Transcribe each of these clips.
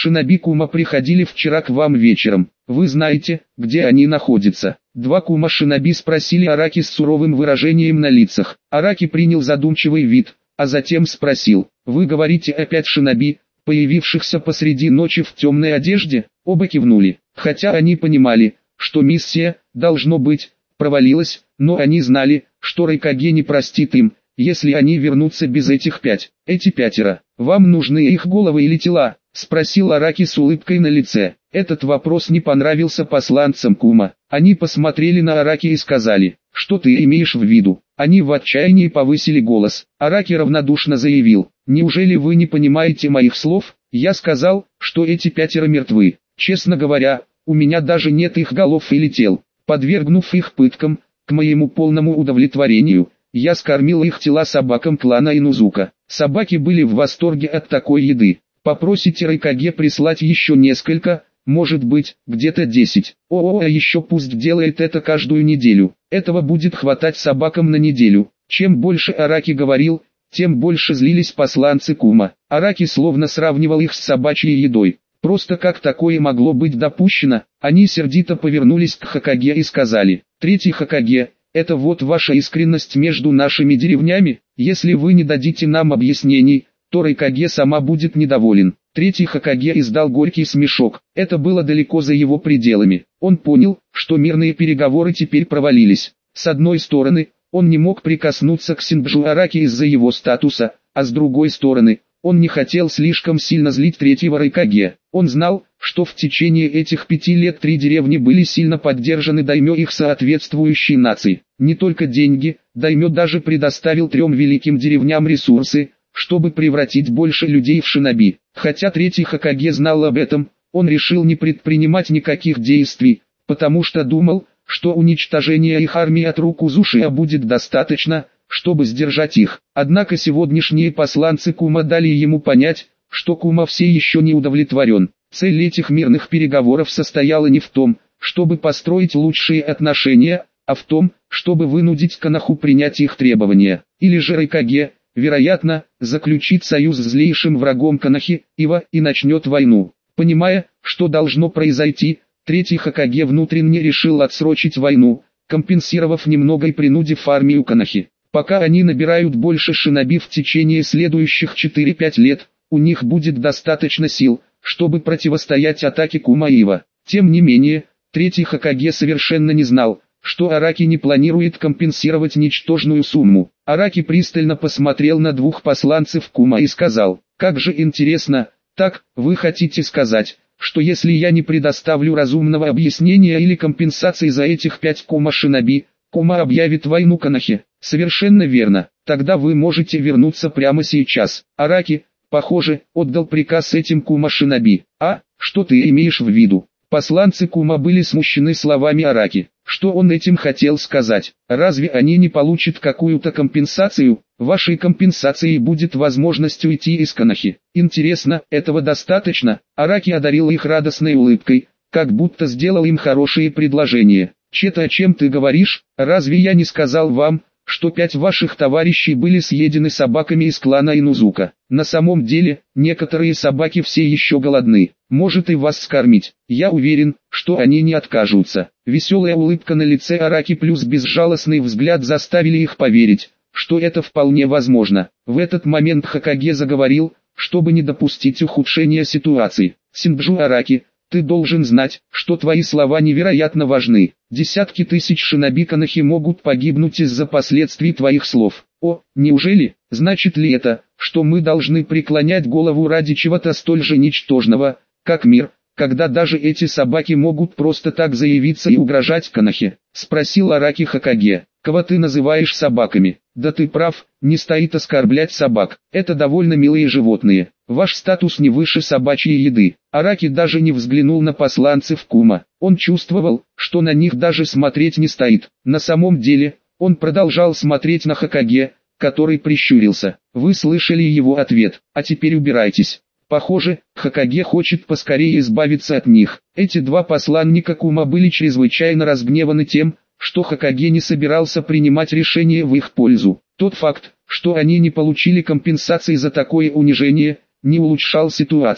шиноби Кума приходили вчера к вам вечером. Вы знаете, где они находятся?» Два Кума шиноби спросили Араки с суровым выражением на лицах. Араки принял задумчивый вид, а затем спросил: «Вы говорите опять шиноби, появившихся посреди ночи в темной одежде?» Оба кивнули, хотя они понимали, что миссия, должно быть, провалилась, но они знали, что Райкаге не простит им, если они вернутся без этих эти пятеро. «Вам нужны их головы или тела?» — спросил Араки с улыбкой на лице. Этот вопрос не понравился посланцам Кума. Они посмотрели на Араки и сказали: «Что ты имеешь в виду?» Они в отчаянии повысили голос. Араки равнодушно заявил: «Неужели вы не понимаете моих слов? Я сказал, что эти пятеро мертвы. Честно говоря, у меня даже нет их голов или тел. Подвергнув их пыткам, к моему полному удовлетворению, я скормил их тела собакам клана Инузука. Собаки были в восторге от такой еды. Попросите Райкаге прислать еще несколько, может быть, где-то 10. А еще пусть делает это каждую неделю. Этого будет хватать собакам на неделю». Чем больше Араки говорил, тем больше злились посланцы Кума. Араки словно сравнивал их с собачьей едой. Просто как такое могло быть допущено? Они сердито повернулись к Хокаге и сказали: «Третий Хокаге, это вот ваша искренность между нашими деревнями? Если вы не дадите нам объяснений, то Райкаге сама будет недоволен». Третий Хокаге издал горький смешок. Это было далеко за его пределами. Он понял, что мирные переговоры теперь провалились. С одной стороны, он не мог прикоснуться к Синджу Араки из-за его статуса, а с другой стороны, он не хотел слишком сильно злить третьего Райкаге. Он знал, что в течение этих 5 лет 3 деревни были сильно поддержаны даймё их соответствующей нации. Не только деньги, даймё даже предоставил 3 великим деревням ресурсы, чтобы превратить больше людей в шиноби. Хотя третий Хокаге знал об этом, он решил не предпринимать никаких действий, потому что думал, что уничтожение их армии от рук Узушия будет достаточно, чтобы сдержать их. Однако сегодняшние посланцы Кума дали ему понять, что Кума все еще не удовлетворен. Цель этих мирных переговоров состояла не в том, чтобы построить лучшие отношения, а в том, чтобы вынудить Коноху принять их требования. Или же Райкаге, вероятно, заключит союз с злейшим врагом Конохи, Ива, и начнет войну. Понимая, что должно произойти, третий Хокаге внутренне решил отсрочить войну, компенсировав немного и принудив армию Конохи. Пока они набирают больше шиноби в течение следующих 4-5 лет, у них будет достаточно сил, чтобы противостоять атаке Кума и Ива. Тем не менее, третий Хокаге совершенно не знал, что Араки не планирует компенсировать ничтожную сумму. Араки пристально посмотрел на двух посланцев Кума и сказал: «Как же интересно, так, вы хотите сказать, что если я не предоставлю разумного объяснения или компенсации за этих 5 Кума шиноби, Кума объявит войну Конохе?» «Совершенно верно. Тогда вы можете вернуться прямо сейчас». Араки, похоже, отдал приказ этим Кума шиноби. «А, что ты имеешь в виду?» Посланцы Кума были смущены словами Араки. Что он этим хотел сказать? Разве они не получат какую-то компенсацию? Вашей компенсацией будет возможность уйти из Конохи. Интересно, этого достаточно? Араки одарил их радостной улыбкой, как будто сделал им хорошее предложение. «Чета, о чем ты говоришь? Разве я не сказал вам, что 5 ваших товарищей были съедены собаками из клана Инузука? На самом деле, некоторые собаки все еще голодны. Может и вас скормить. Я уверен, что они не откажутся». Веселая улыбка на лице Араки плюс безжалостный взгляд заставили их поверить, что это вполне возможно. В этот момент Хокаге заговорил, чтобы не допустить ухудшения ситуации. «Синджу Араки, ты должен знать, что твои слова невероятно важны. Десятки тысяч шиноби Конохи могут погибнуть из-за последствий твоих слов. О, неужели? Значит ли это, что мы должны преклонять голову ради чего-то столь же ничтожного, как мир, когда даже эти собаки могут просто так заявиться и угрожать Конохе?» — спросил Араки Хокаге. «Кого ты называешь собаками?» «Да ты прав, не стоит оскорблять собак. Это довольно милые животные. Ваш статус не выше собачьей еды». Араки даже не взглянул на посланцев Кума. Он чувствовал, что на них даже смотреть не стоит. На самом деле, он продолжал смотреть на Хокаге, который прищурился. «Вы слышали его ответ, а теперь убирайтесь». Похоже, Хокаге хочет поскорее избавиться от них. Эти два посланника Кума были чрезвычайно разгневаны тем, что Хокаге не собирался принимать решение в их пользу. Тот факт, что они не получили компенсации за такое унижение, не улучшал ситуацию.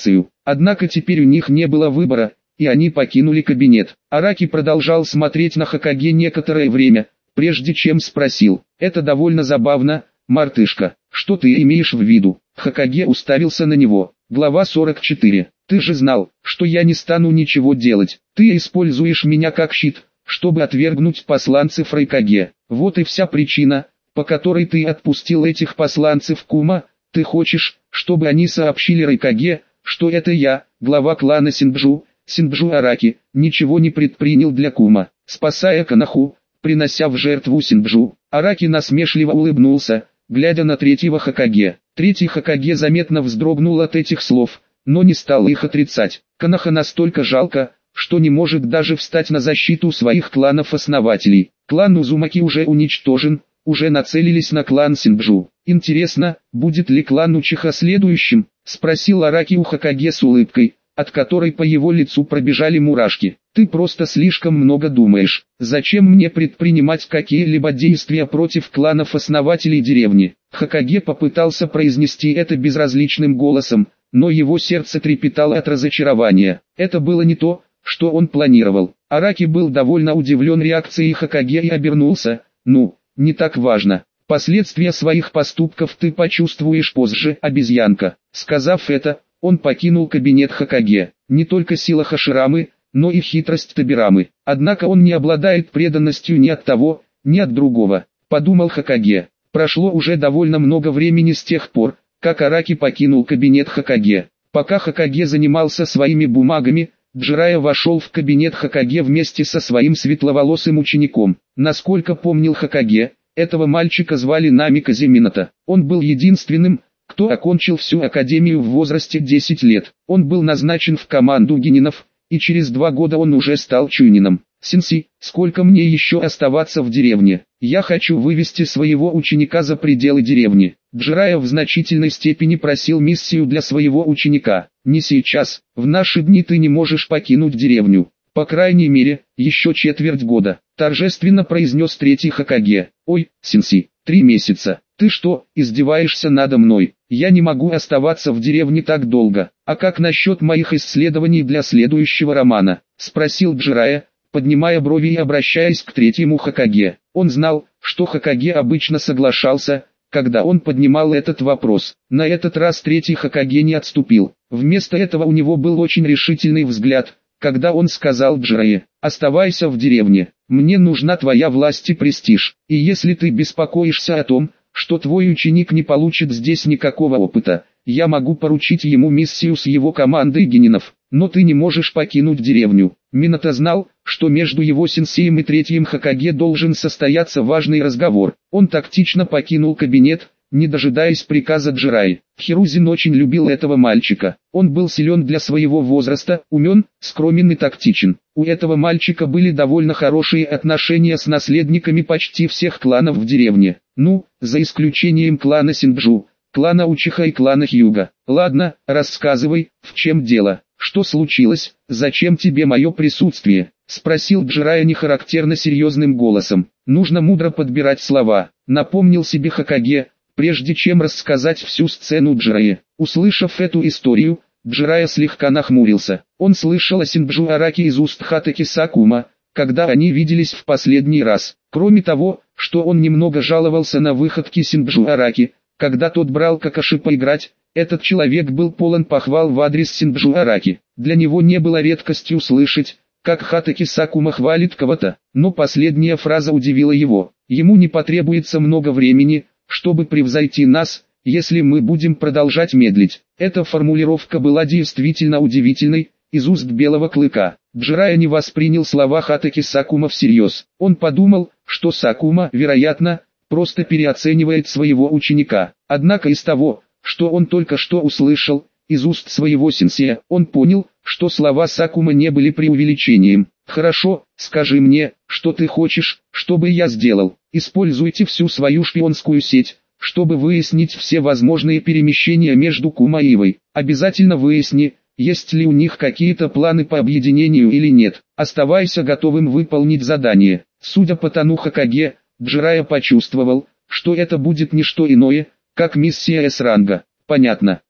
Однако теперь у них не было выбора, и они покинули кабинет. Араки продолжал смотреть на Хокаге некоторое время, прежде чем спросил: «Это довольно забавно, мартышка, что ты имеешь в виду?» Хокаге уставился на него. Глава 44. «Ты же знал, что я не стану ничего делать. Ты используешь меня как щит, чтобы отвергнуть посланцев Райкаге. Вот и вся причина, по которой ты отпустил этих посланцев Кума. Ты хочешь, чтобы они сообщили Райкаге, что это я, глава клана Синджу Араки, ничего не предпринял для Кума, спасая Канаху, принося в жертву Синджу». Араки насмешливо улыбнулся, глядя на третьего Хокаге. Третий Хокаге заметно вздрогнул от этих слов, но не стал их отрицать. Канаха настолько жалко, что не может даже встать на защиту своих кланов-основателей. Клан Узумаки уже уничтожен, уже нацелились на клан Синджу. «Интересно, будет ли клан Учиха следующим?» — спросил Араки у Хокаге с улыбкой, от которой по его лицу пробежали мурашки. «Ты просто слишком много думаешь. Зачем мне предпринимать какие-либо действия против кланов-основателей деревни?» Хокаге попытался произнести это безразличным голосом, но его сердце трепетало от разочарования. Это было не то, что он планировал. Араки был довольно удивлен реакцией Хокаге и обернулся. «Ну, не так важно. Последствия своих поступков ты почувствуешь позже, обезьянка». Сказав это, он покинул кабинет Хокаге. Не только сила Хаширамы, но и хитрость Табирамы. Однако он не обладает преданностью ни от того, ни от другого, подумал Хокаге. Прошло уже довольно много времени с тех пор, как Араки покинул кабинет Хокаге. Пока Хокаге занимался своими бумагами, Джирайя вошел в кабинет Хокаге вместе со своим светловолосым учеником. Насколько помнил Хокаге, этого мальчика звали Намиказе Минато. Он был единственным, кто окончил всю академию в возрасте 10 лет. Он был назначен в команду генинов, и через 2 года он уже стал чунином. «Сенсей, сколько мне еще оставаться в деревне? Я хочу вывести своего ученика за пределы деревни». Джирайя в значительной степени просил миссию для своего ученика. «Не сейчас, в наши дни ты не можешь покинуть деревню. По крайней мере, еще четверть года», торжественно произнес третий Хокаге. «Ой, сенсей, 3 месяца. Ты что, издеваешься надо мной? Я не могу оставаться в деревне так долго. А как насчет моих исследований для следующего романа?» спросил Джирайя, поднимая брови и обращаясь к третьему Хокаге. Он знал, что Хокаге обычно соглашался, когда он поднимал этот вопрос. На этот раз третий Хокаге не отступил. Вместо этого у него был очень решительный взгляд, когда он сказал Джирайе: «Оставайся в деревне, мне нужна твоя власть и престиж, и если ты беспокоишься о том, что твой ученик не получит здесь никакого опыта, я могу поручить ему миссию с его командой генинов, но ты не можешь покинуть деревню». Минато знал, что между его сенсеем и третьим Хокаге должен состояться важный разговор. Он тактично покинул кабинет, не дожидаясь приказа Джирайи. Хирузин очень любил этого мальчика. Он был силен для своего возраста, умен, скромен и тактичен. У этого мальчика были довольно хорошие отношения с наследниками почти всех кланов в деревне. Ну, за исключением клана Синджу, клана Учиха и клана Хьюга. «Ладно, рассказывай, в чем дело? Что случилось? Зачем тебе мое присутствие?» спросил Джирайя нехарактерно серьезным голосом. «Нужно мудро подбирать слова», напомнил себе Хокаге, прежде чем рассказать всю сцену Джирайе. Услышав эту историю, Джирайя слегка нахмурился. Он слышал о Синджу Араки из уст Хатаки Сакума, когда они виделись в последний раз. Кроме того, что он немного жаловался на выходки Синджу Араки, когда тот брал Какаши поиграть, этот человек был полон похвал в адрес Синджу Араки. Для него не было редкостью слышать, как Хатаки Сакума хвалит кого-то, но последняя фраза удивила его. Ему не потребуется много времени, чтобы превзойти нас, если мы будем продолжать медлить. Эта формулировка была действительно удивительной, из уст Белого Клыка. Джирайя не воспринял слова Хатаки Сакума всерьез. Он подумал, что Сакума, вероятно, просто переоценивает своего ученика. Однако из того, что он только что услышал, из уст своего сенсея, он понял, что слова Сакума не были преувеличением. «Хорошо, скажи мне, что ты хочешь, чтобы я сделал. Используйте всю свою шпионскую сеть, чтобы выяснить все возможные перемещения между Кума и Ивой. Обязательно выясни, есть ли у них какие-то планы по объединению или нет. Оставайся готовым выполнить задание». Судя по тону Хокаге, Джирайя почувствовал, что это будет не что иное, как миссия С-ранга. «Понятно.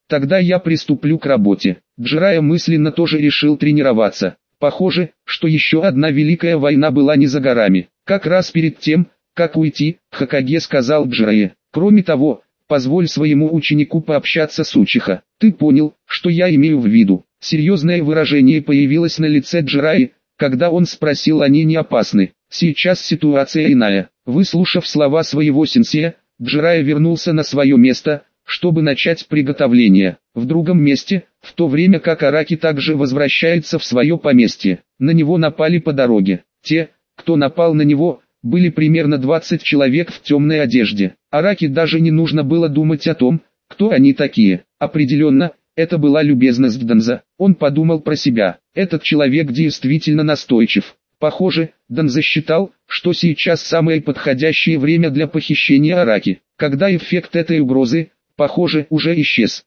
Тогда я приступлю к работе. Джирайя мысленно тоже решил тренироваться. Похоже, что еще одна великая война была не за горами. Как раз перед тем, как уйти, Хокаге сказал Джирайе: кроме того, позволь своему ученику пообщаться с Учиха. Ты понял, что я имею в виду? Серьезное выражение появилось на лице Джирайи, когда он спросил: они не опасны? Сейчас ситуация иная. Выслушав слова своего сенсея, Джирайя вернулся на свое место, чтобы начать приготовление. В другом месте, в то время как Араки также возвращается в свое поместье, на него напали по дороге. Те, кто напал на него, были примерно 20 человек в темной одежде. Араки даже не нужно было думать о том, кто они такие. Определенно, это была любезность Данза. Он подумал про себя: этот человек действительно настойчив. Похоже, Данза считал, что сейчас самое подходящее время для похищения Араки. Когда эффект этой угрозы, похоже, уже исчез.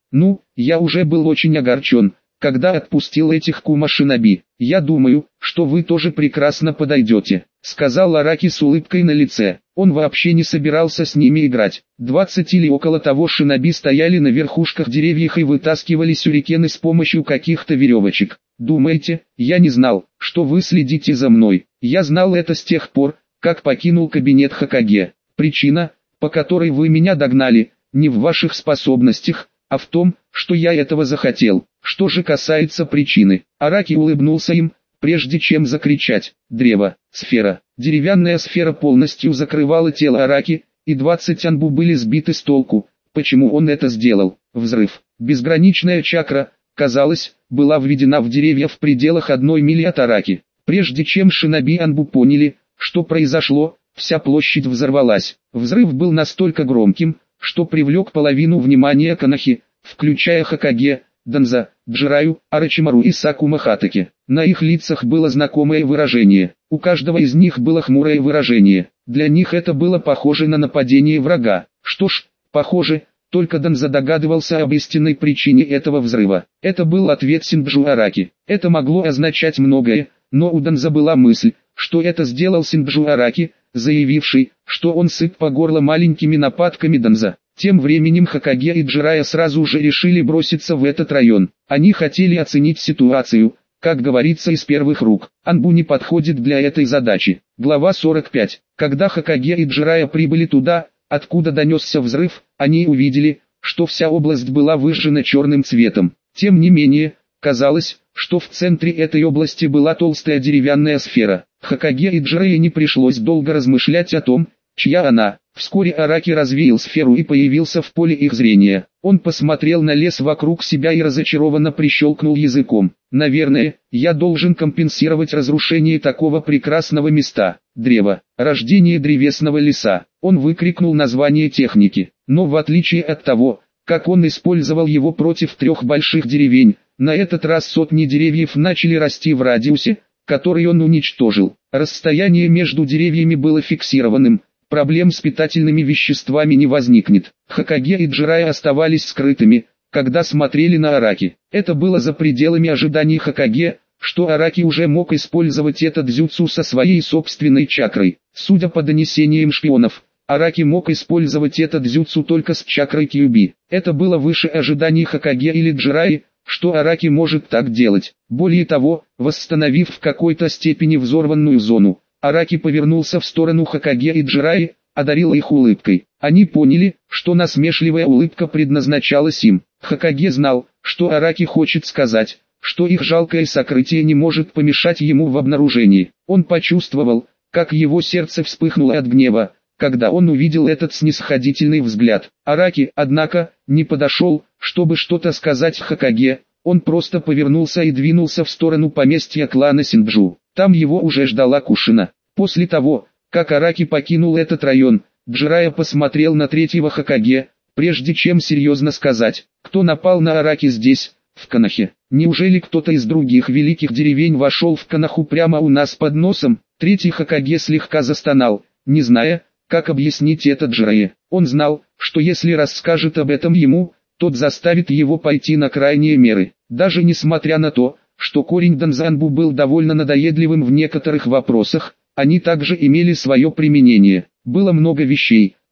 Я уже был очень огорчен, когда отпустил этих кума-шиноби. Я думаю, что вы тоже прекрасно подойдете, сказал Араки с улыбкой на лице. Он вообще не собирался с ними играть. 20 или около того шиноби стояли на верхушках деревьев и вытаскивали сюрикены с помощью каких-то веревочек. Думаете, я не знал, что вы следите за мной? Я знал это с тех пор, как покинул кабинет Хокаге. Причина, по которой вы меня догнали, не в ваших способностях, а в том, что я этого захотел. Что же касается причины, Араки улыбнулся им, прежде чем закричать: древо, сфера. Деревянная сфера полностью закрывала тело Араки, и 20 анбу были сбиты с толку. Почему он это сделал? Взрыв. Безграничная чакра, казалось, была введена в деревья в пределах 1 мили от Араки. Прежде чем шиноби анбу поняли, что произошло, вся площадь взорвалась. Взрыв был настолько громким, что привлек половину внимания Канахи, включая Хокаге, Данза, Джираю, Орочимару и Сакума Хатаки. На их лицах было знакомое выражение. У каждого из них было хмурое выражение. Для них это было похоже на нападение врага. Что ж, похоже, только Данза догадывался об истинной причине этого взрыва. Это был ответ Синджу Араки. Это могло означать многое, но у Данза была мысль, что это сделал Синджу Араки, заявивший, что он сыт по горло маленькими нападками Данза. Тем временем Хокаге и Джирайя сразу же решили броситься в этот район. Они хотели оценить ситуацию, как говорится, из первых рук. Анбу не подходит для этой задачи. Глава 45. Когда Хокаге и Джирайя прибыли туда, откуда донесся взрыв, они увидели, что вся область была выжжена черным цветом. Тем не менее, казалось, что в центре этой области была толстая деревянная сфера. Хокаге и Джирайе не пришлось долго размышлять о том, чья она. Вскоре Араки развеял сферу и появился в поле их зрения. Он посмотрел на лес вокруг себя и разочарованно прищелкнул языком. Наверное, я должен компенсировать разрушение такого прекрасного места. Древо. Рождение древесного леса. Он выкрикнул название техники. Но в отличие от того, как он использовал его против 3 больших деревень, на этот раз сотни деревьев начали расти в радиусе, который он уничтожил. Расстояние между деревьями было фиксированным. Проблем с питательными веществами не возникнет. Хокаге и Джирайя оставались скрытыми, когда смотрели на Араки. Это было за пределами ожиданий Хокаге, что Араки уже мог использовать этот дзюцу со своей собственной чакрой. Судя по донесениям шпионов, Араки мог использовать этот дзюцу только с чакрой Кьюби. Это было выше ожиданий Хокаге или Джирайи, что Араки может так делать. Более того, восстановив в какой-то степени взорванную зону, Араки повернулся в сторону Хокаге и Джирайи, одарил их улыбкой. Они поняли, что насмешливая улыбка предназначалась им. Хокаге знал, что Араки хочет сказать, что их жалкое сокрытие не может помешать ему в обнаружении. Он почувствовал, как его сердце вспыхнуло от гнева, когда он увидел этот снисходительный взгляд. Араки, однако, не подошел, чтобы что-то сказать Хокаге. Он просто повернулся и двинулся в сторону поместья клана Синджу. Там его уже ждала Кушина. После того, как Араки покинул этот район, Джирайя посмотрел на 3-го Хокаге, прежде чем серьезно сказать: кто напал на Араки здесь, в Канахе? Неужели кто-то из других великих деревень вошел в Канаху прямо у нас под носом? 3-й Хокаге слегка застонал, не зная, как объяснить это Джирайе. Он знал, что если расскажет об этом ему, тот заставит его пойти на крайние меры. Даже несмотря на то, что корень Данзанбу был довольно надоедливым в некоторых вопросах, они также имели свое применение. Было много вещей,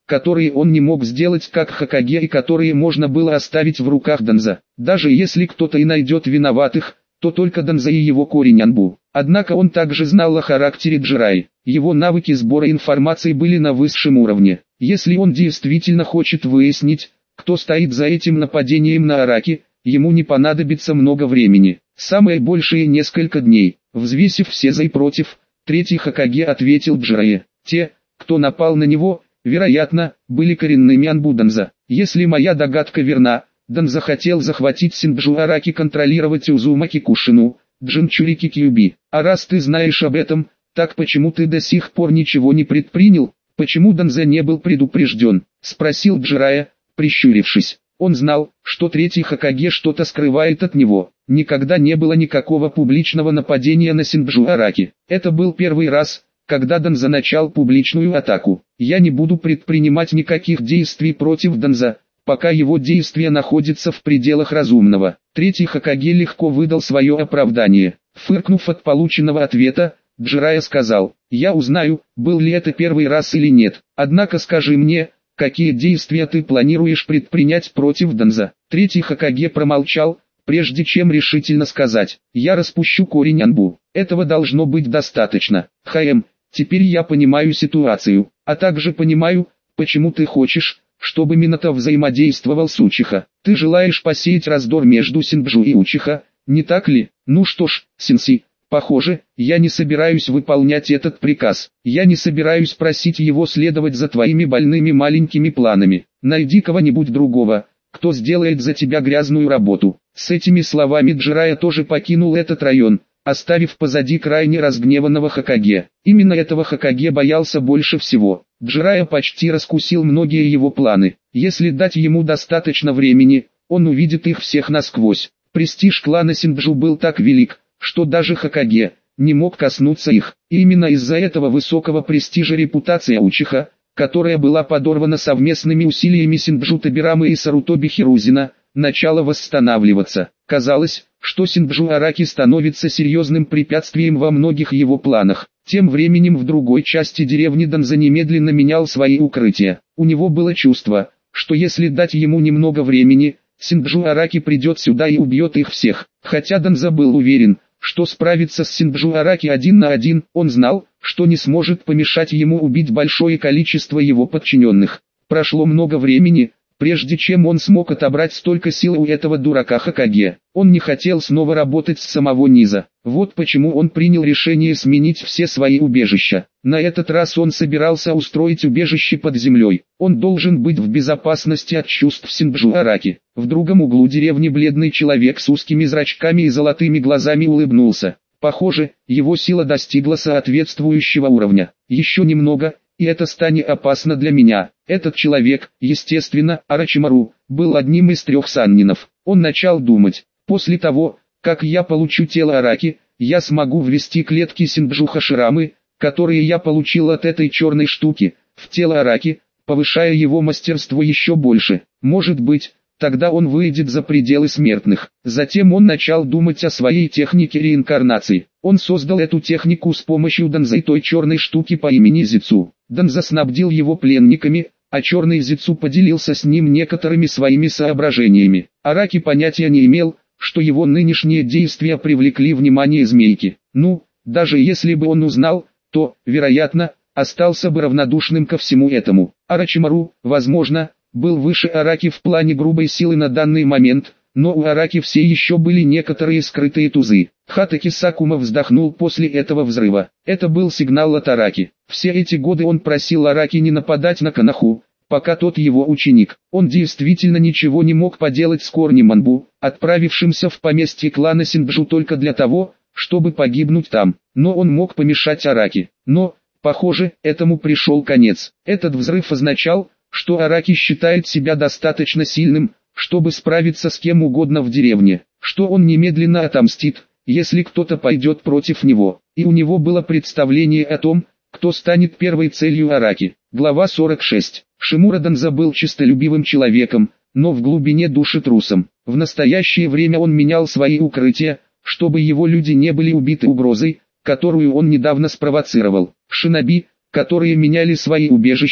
которые он не мог сделать как Хокаге и которые можно было оставить в руках Данза. Даже если кто-то и найдет виноватых, то только Данза и его корень Анбу. Однако он также знал о характере Джираи. Его навыки сбора информации были на высшем уровне. Если он действительно хочет выяснить, кто стоит за этим нападением на Араки, ему не понадобится много времени. Самое большее несколько дней. Взвесив все за и против, третий Хокаге ответил Джирае. Те, кто напал на него, вероятно, были коренными Анбу Данза. Если моя догадка верна, Данза хотел захватить Синджу Араки, контролировать Узумаки Кушину, Джинчурики Кьюби. А раз ты знаешь об этом, так почему ты до сих пор ничего не предпринял? Почему Данза не был предупрежден? Спросил Джирая, прищурившись. Он знал, что третий Хокаге что-то скрывает от него. Никогда не было никакого публичного нападения на Синджу Араки. Это был первый раз, когда Данза начал публичную атаку. Я не буду предпринимать никаких действий против Данза, пока его действия находятся в пределах разумного. Третий Хокаге легко выдал свое оправдание. Фыркнув от полученного ответа, Джирая сказал: «Я узнаю, был ли это первый раз или нет. Однако скажи мне, какие действия ты планируешь предпринять против Данза?» Третий Хокаге промолчал, прежде чем решительно сказать: «Я распущу корень Анбу. Этого должно быть достаточно. Теперь я понимаю ситуацию, а также понимаю, почему ты хочешь, чтобы Минато взаимодействовал с Учиха. Ты желаешь посеять раздор между Синджу и Учиха, не так ли? Ну что ж, Синси, похоже, я не собираюсь выполнять этот приказ. Я не собираюсь просить его следовать за твоими больными маленькими планами. Найди кого-нибудь другого, кто сделает за тебя грязную работу». С этими словами Джирая тоже покинул этот район, оставив позади крайне разгневанного Хокаге. Именно этого Хокаге боялся больше всего. Джирая почти раскусил многие его планы. Если дать ему достаточно времени, он увидит их всех насквозь. Престиж клана Синджу был так велик, что даже Хокаге не мог коснуться их. И именно из-за этого высокого престижа репутация Учиха, которая была подорвана совместными усилиями Синджу Табирамы и Сарутоби Хирузина, начала восстанавливаться. Казалось, что Синджу Араки становится серьезным препятствием во многих его планах. Тем временем в другой части деревни Данза немедленно менял свои укрытия. У него было чувство, что если дать ему немного времени, Синджу Араки придет сюда и убьет их всех. Хотя Данза был уверен, что справится с Синджу Араки один на один, он знал, что не сможет помешать ему убить большое количество его подчиненных. Прошло много времени, прежде чем он смог отобрать столько сил у этого дурака Хокаге. Он не хотел снова работать с самого низа. Вот почему он принял решение сменить все свои убежища. На этот раз он собирался устроить убежище под землей. Он должен быть в безопасности от чувств Синджу Араки. В другом углу деревни бледный человек с узкими зрачками и золотыми глазами улыбнулся. Похоже, его сила достигла соответствующего уровня. Еще немного, и это станет опасно для меня. Этот человек, естественно, Орочимару, был одним из 3 саннинов. Он начал думать: после того, как я получу тело Араки, я смогу ввести клетки Синджу Хаширамы, которые я получил от этой черной штуки, в тело Араки, повышая его мастерство еще больше. Может быть, тогда он выйдет за пределы смертных. Затем он начал думать о своей технике реинкарнации. Он создал эту технику с помощью Данза и той черной штуки по имени Зицу. Данза снабдил его пленниками, а черный Зицу поделился с ним некоторыми своими соображениями. Араки понятия не имел, что его нынешние действия привлекли внимание змейки. Ну, даже если бы он узнал, то, вероятно, остался бы равнодушным ко всему этому. Орочимару, возможно, был выше Араки в плане грубой силы на данный момент, но у Араки все еще были некоторые скрытые тузы. Хатаки Сакума вздохнул после этого взрыва. Это был сигнал от Араки. Все эти годы он просил Араки не нападать на Канаху, пока тот его ученик. Он действительно ничего не мог поделать с корнем Анбу, отправившимся в поместье клана Синджу только для того, чтобы погибнуть там. Но он мог помешать Араки. Но, похоже, этому пришел конец. Этот взрыв означал, что Араки считает себя достаточно сильным, чтобы справиться с кем угодно в деревне, что он немедленно отомстит, если кто-то пойдет против него. И у него было представление о том, кто станет первой целью Араки. Глава 46. Шимура Данза был честолюбивым человеком, но в глубине души трусом. В настоящее время он менял свои укрытия, чтобы его люди не были убиты угрозой, которую он недавно спровоцировал. Шиноби, которые меняли свои убежища,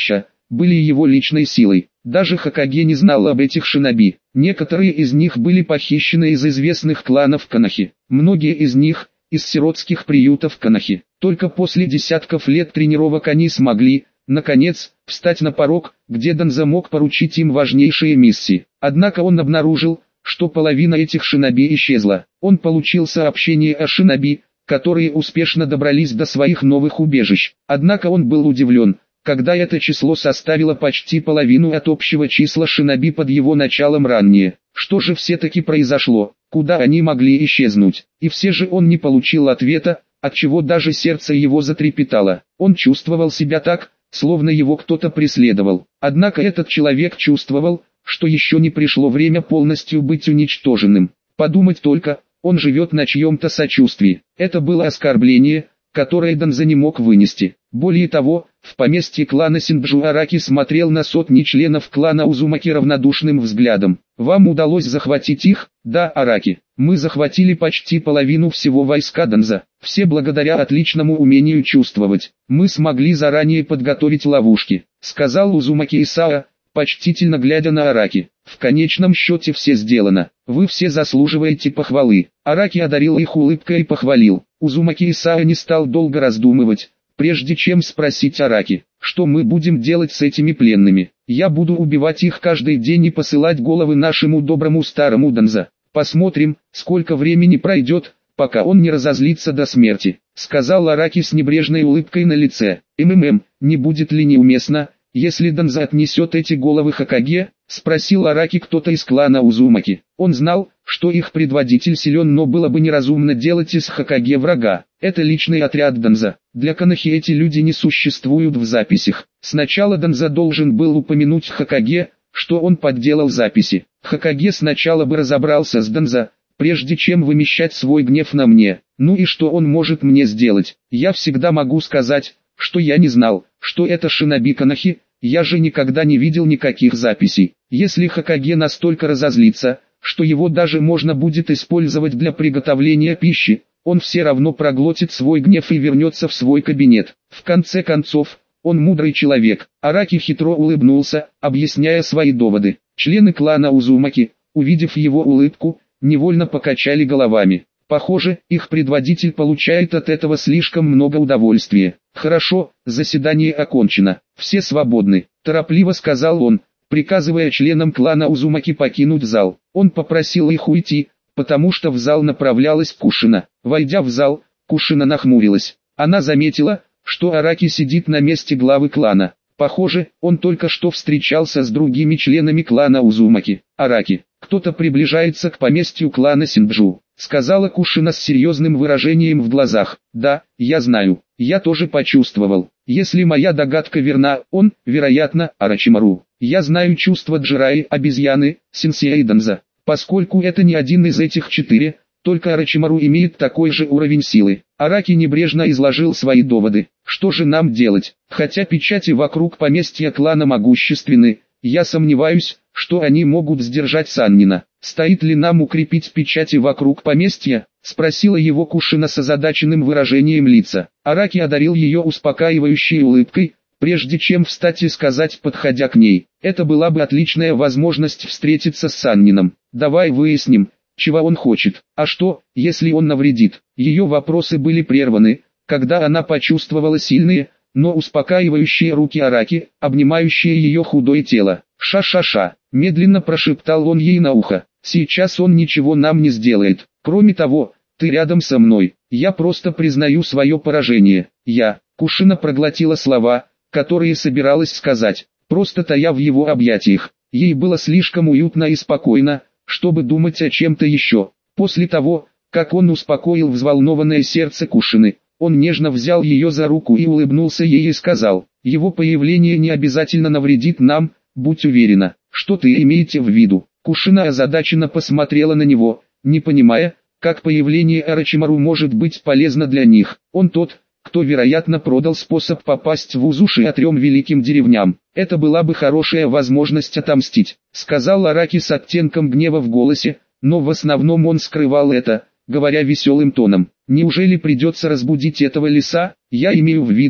были его личной силой. Даже Хокаге не знал об этих шиноби. Некоторые из них были похищены из известных кланов Канохи. Многие из них из сиротских приютов Канохи. Только после десятков лет тренировок они смогли, наконец, встать на порог, где Данза мог поручить им важнейшие миссии. Однако он обнаружил, что половина этих шиноби исчезла. Он получил сообщение о шиноби, которые успешно добрались до своих новых убежищ. Однако он был удивлен, когда это число составило почти половину от общего числа шиноби под его началом ранее. Что же все-таки произошло? Куда они могли исчезнуть? И все же он не получил ответа, отчего даже сердце его затрепетало. Он чувствовал себя так, словно его кто-то преследовал. Однако этот человек чувствовал, что еще не пришло время полностью быть уничтоженным. Подумать только, он живет на чьем-то сочувствии. Это было оскорбление, которое Данза не мог вынести. Более того, в поместье клана Синджу Араки смотрел на сотни членов клана Узумаки равнодушным взглядом. «Вам удалось захватить их?» «Да, Араки. Мы захватили почти половину всего войска Данза. Все благодаря отличному умению чувствовать. Мы смогли заранее подготовить ловушки», — сказал Узумаки Исаа, почтительно глядя на Араки. «В конечном счете все сделано. Вы все заслуживаете похвалы». Араки одарил их улыбкой и похвалил. Узумаки Исаа не стал долго раздумывать, прежде чем спросить Араки, что мы будем делать с этими пленными. «Я буду убивать их каждый день и посылать головы нашему доброму старому Данза. Посмотрим, сколько времени пройдет, пока он не разозлится до смерти», — сказал Араки с небрежной улыбкой на лице. Не будет ли неуместно, если Данза отнесет эти головы Хокаге?» — спросил Араки кто-то из клана Узумаки. Он знал, что их предводитель силен, но было бы неразумно делать из Хокаге врага. Это личный отряд Данза. Для Канохи эти люди не существуют в записях. Сначала Данза должен был упомянуть Хокаге, что он подделал записи. Хокаге сначала бы разобрался с Данза, прежде чем вымещать свой гнев на мне. Ну и что он может мне сделать? Я всегда могу сказать, что я не знал, что это шиноби Канохи. Я же никогда не видел никаких записей. Если Хокаге настолько разозлится, что его даже можно будет использовать для приготовления пищи, он все равно проглотит свой гнев и вернется в свой кабинет. В конце концов, он мудрый человек. Араки хитро улыбнулся, объясняя свои доводы. Члены клана Узумаки, увидев его улыбку, невольно покачали головами. Похоже, их предводитель получает от этого слишком много удовольствия. «Хорошо, заседание окончено. Все свободны», – торопливо сказал он, приказывая членам клана Узумаки покинуть зал. Он попросил их уйти, потому что в зал направлялась Кушина. Войдя в зал, Кушина нахмурилась. Она заметила, что Араки сидит на месте главы клана. Похоже, он только что встречался с другими членами клана Узумаки. «Араки, кто-то приближается к поместью клана Синджу», — сказала Кушина с серьезным выражением в глазах. «Да, я знаю. Я тоже почувствовал. Если моя догадка верна, он, вероятно, Орочимару. Я знаю чувства Джираи, обезьяны, Сенсея и Данза. Поскольку это не один из этих 4, только Орочимару имеет такой же уровень силы». Араки небрежно изложил свои доводы. «Что же нам делать? Хотя печати вокруг поместья клана могущественны, я сомневаюсь, что они могут сдержать Саннина. Стоит ли нам укрепить печати вокруг поместья?» — спросила его Кушина с озадаченным выражением лица. Араки одарил ее успокаивающей улыбкой, прежде чем встать и сказать, подходя к ней: «Это была бы отличная возможность встретиться с Саннином. Давай выясним, чего он хочет. А что, если он навредит?» Ее вопросы были прерваны, когда она почувствовала сильные, но успокаивающие руки Араки, обнимающие ее худое тело. «Ша-ша-ша», — медленно прошептал он ей на ухо. «Сейчас он ничего нам не сделает. Кроме того, ты рядом со мной. Я просто признаю свое поражение. Кушина проглотила слова, которые собиралась сказать, просто тая в его объятиях. Ей было слишком уютно и спокойно, чтобы думать о чем-то еще. После того, как он успокоил взволнованное сердце Кушины, он нежно взял ее за руку и улыбнулся ей и сказал: «Его появление не обязательно навредит нам, будь уверена». «Что ты имеете в виду?» Кушина озадаченно посмотрела на него, не понимая, как появление Орочимару может быть полезно для них. Он тот, кто, вероятно, продал способ попасть в Узуши 3 великим деревням. «Это была бы хорошая возможность отомстить», — сказал Араки с оттенком гнева в голосе, но в основном он скрывал это, говоря веселым тоном. «Неужели придется разбудить этого лиса? Я имею в виду,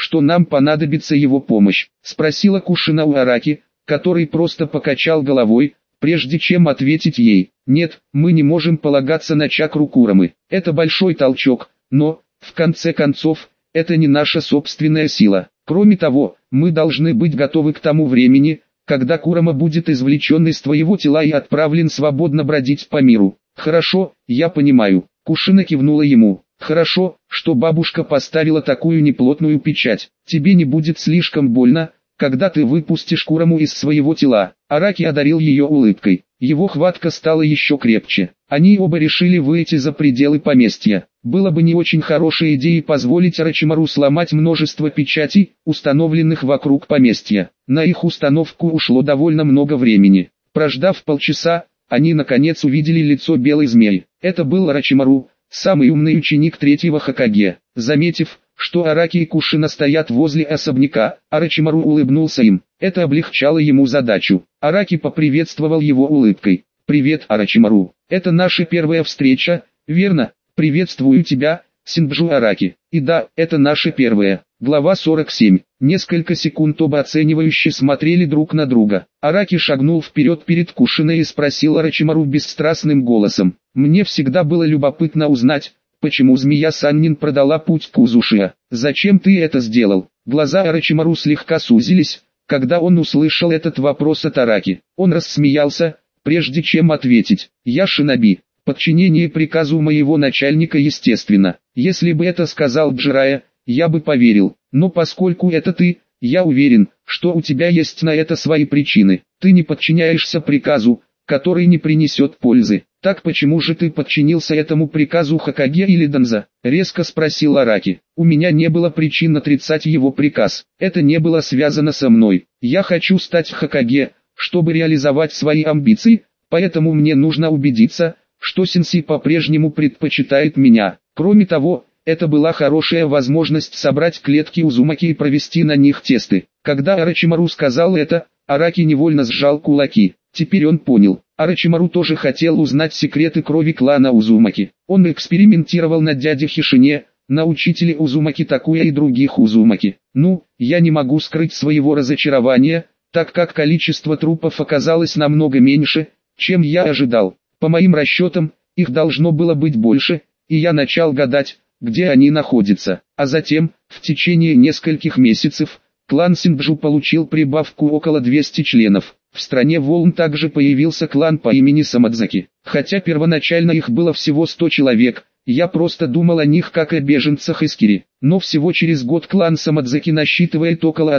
что нам понадобится его помощь?» — спросила Кушина у Араки, который просто покачал головой, прежде чем ответить ей. «Нет, мы не можем полагаться на чакру Курамы. Это большой толчок, но, в конце концов, это не наша собственная сила. Кроме того, мы должны быть готовы к тому времени, когда Курама будет извлечен из твоего тела и отправлен свободно бродить по миру». «Хорошо, я понимаю». Кушина кивнула ему. «Хорошо, что бабушка поставила такую неплотную печать. Тебе не будет слишком больно, когда ты выпустишь Кураму из своего тела». Араки одарил ее улыбкой. Его хватка стала еще крепче. Они оба решили выйти за пределы поместья. Было бы не очень хорошей идеей позволить Орочимару сломать множество печатей, установленных вокруг поместья. На их установку ушло довольно много времени. Прождав полчаса, они наконец увидели лицо белой змеи. Это был Орочимару, самый умный ученик третьего Хокаге. Заметив, что Араки и Кушина стоят возле особняка, Орочимару улыбнулся им. Это облегчало ему задачу. Араки поприветствовал его улыбкой. «Привет, Орочимару. Это наша первая встреча, верно? Приветствую тебя, Синджу Араки. И да, это наша первая». Глава 47. Несколько секунд оба оценивающе смотрели друг на друга. Араки шагнул вперед перед Кушиной и спросил Орочимару бесстрастным голосом. «Мне всегда было любопытно узнать, почему змея Саннин продала путь к Узушия. Зачем ты это сделал?» Глаза Орочимару слегка сузились, когда он услышал этот вопрос от Араки. Он рассмеялся, прежде чем ответить. «Я шиноби. Подчинение приказу моего начальника естественно. Если бы это сказал Джирая, я бы поверил. Но поскольку это ты, я уверен, что у тебя есть на это свои причины. Ты не подчиняешься приказу, который не принесет пользы. Так почему же ты подчинился этому приказу Хокаге или Данза?» — резко спросил Араки. «У меня не было причин отрицать его приказ. Это не было связано со мной. Я хочу стать Хокаге, чтобы реализовать свои амбиции, поэтому мне нужно убедиться, что сенсей по-прежнему предпочитает меня. Кроме того, это была хорошая возможность собрать клетки Узумаки и провести на них тесты». Когда Орочимару сказал это, Араки невольно сжал кулаки. Теперь он понял. Орочимару тоже хотел узнать секреты крови клана Узумаки. Он экспериментировал на дяде Хишине, на учителе Узумаки Такуя и других Узумаки. «Ну, я не могу скрыть своего разочарования, так как количество трупов оказалось намного меньше, чем я ожидал. По моим расчетам, их должно было быть больше, и я начал гадать, где они находятся». А затем, в течение нескольких месяцев, клан Синджу получил прибавку около 200 членов. В стране волн также появился клан по имени Самадзаки. Хотя первоначально их было всего 100 человек, я просто думал о них как о беженцах из Кири. Но всего через год клан Самадзаки насчитывает около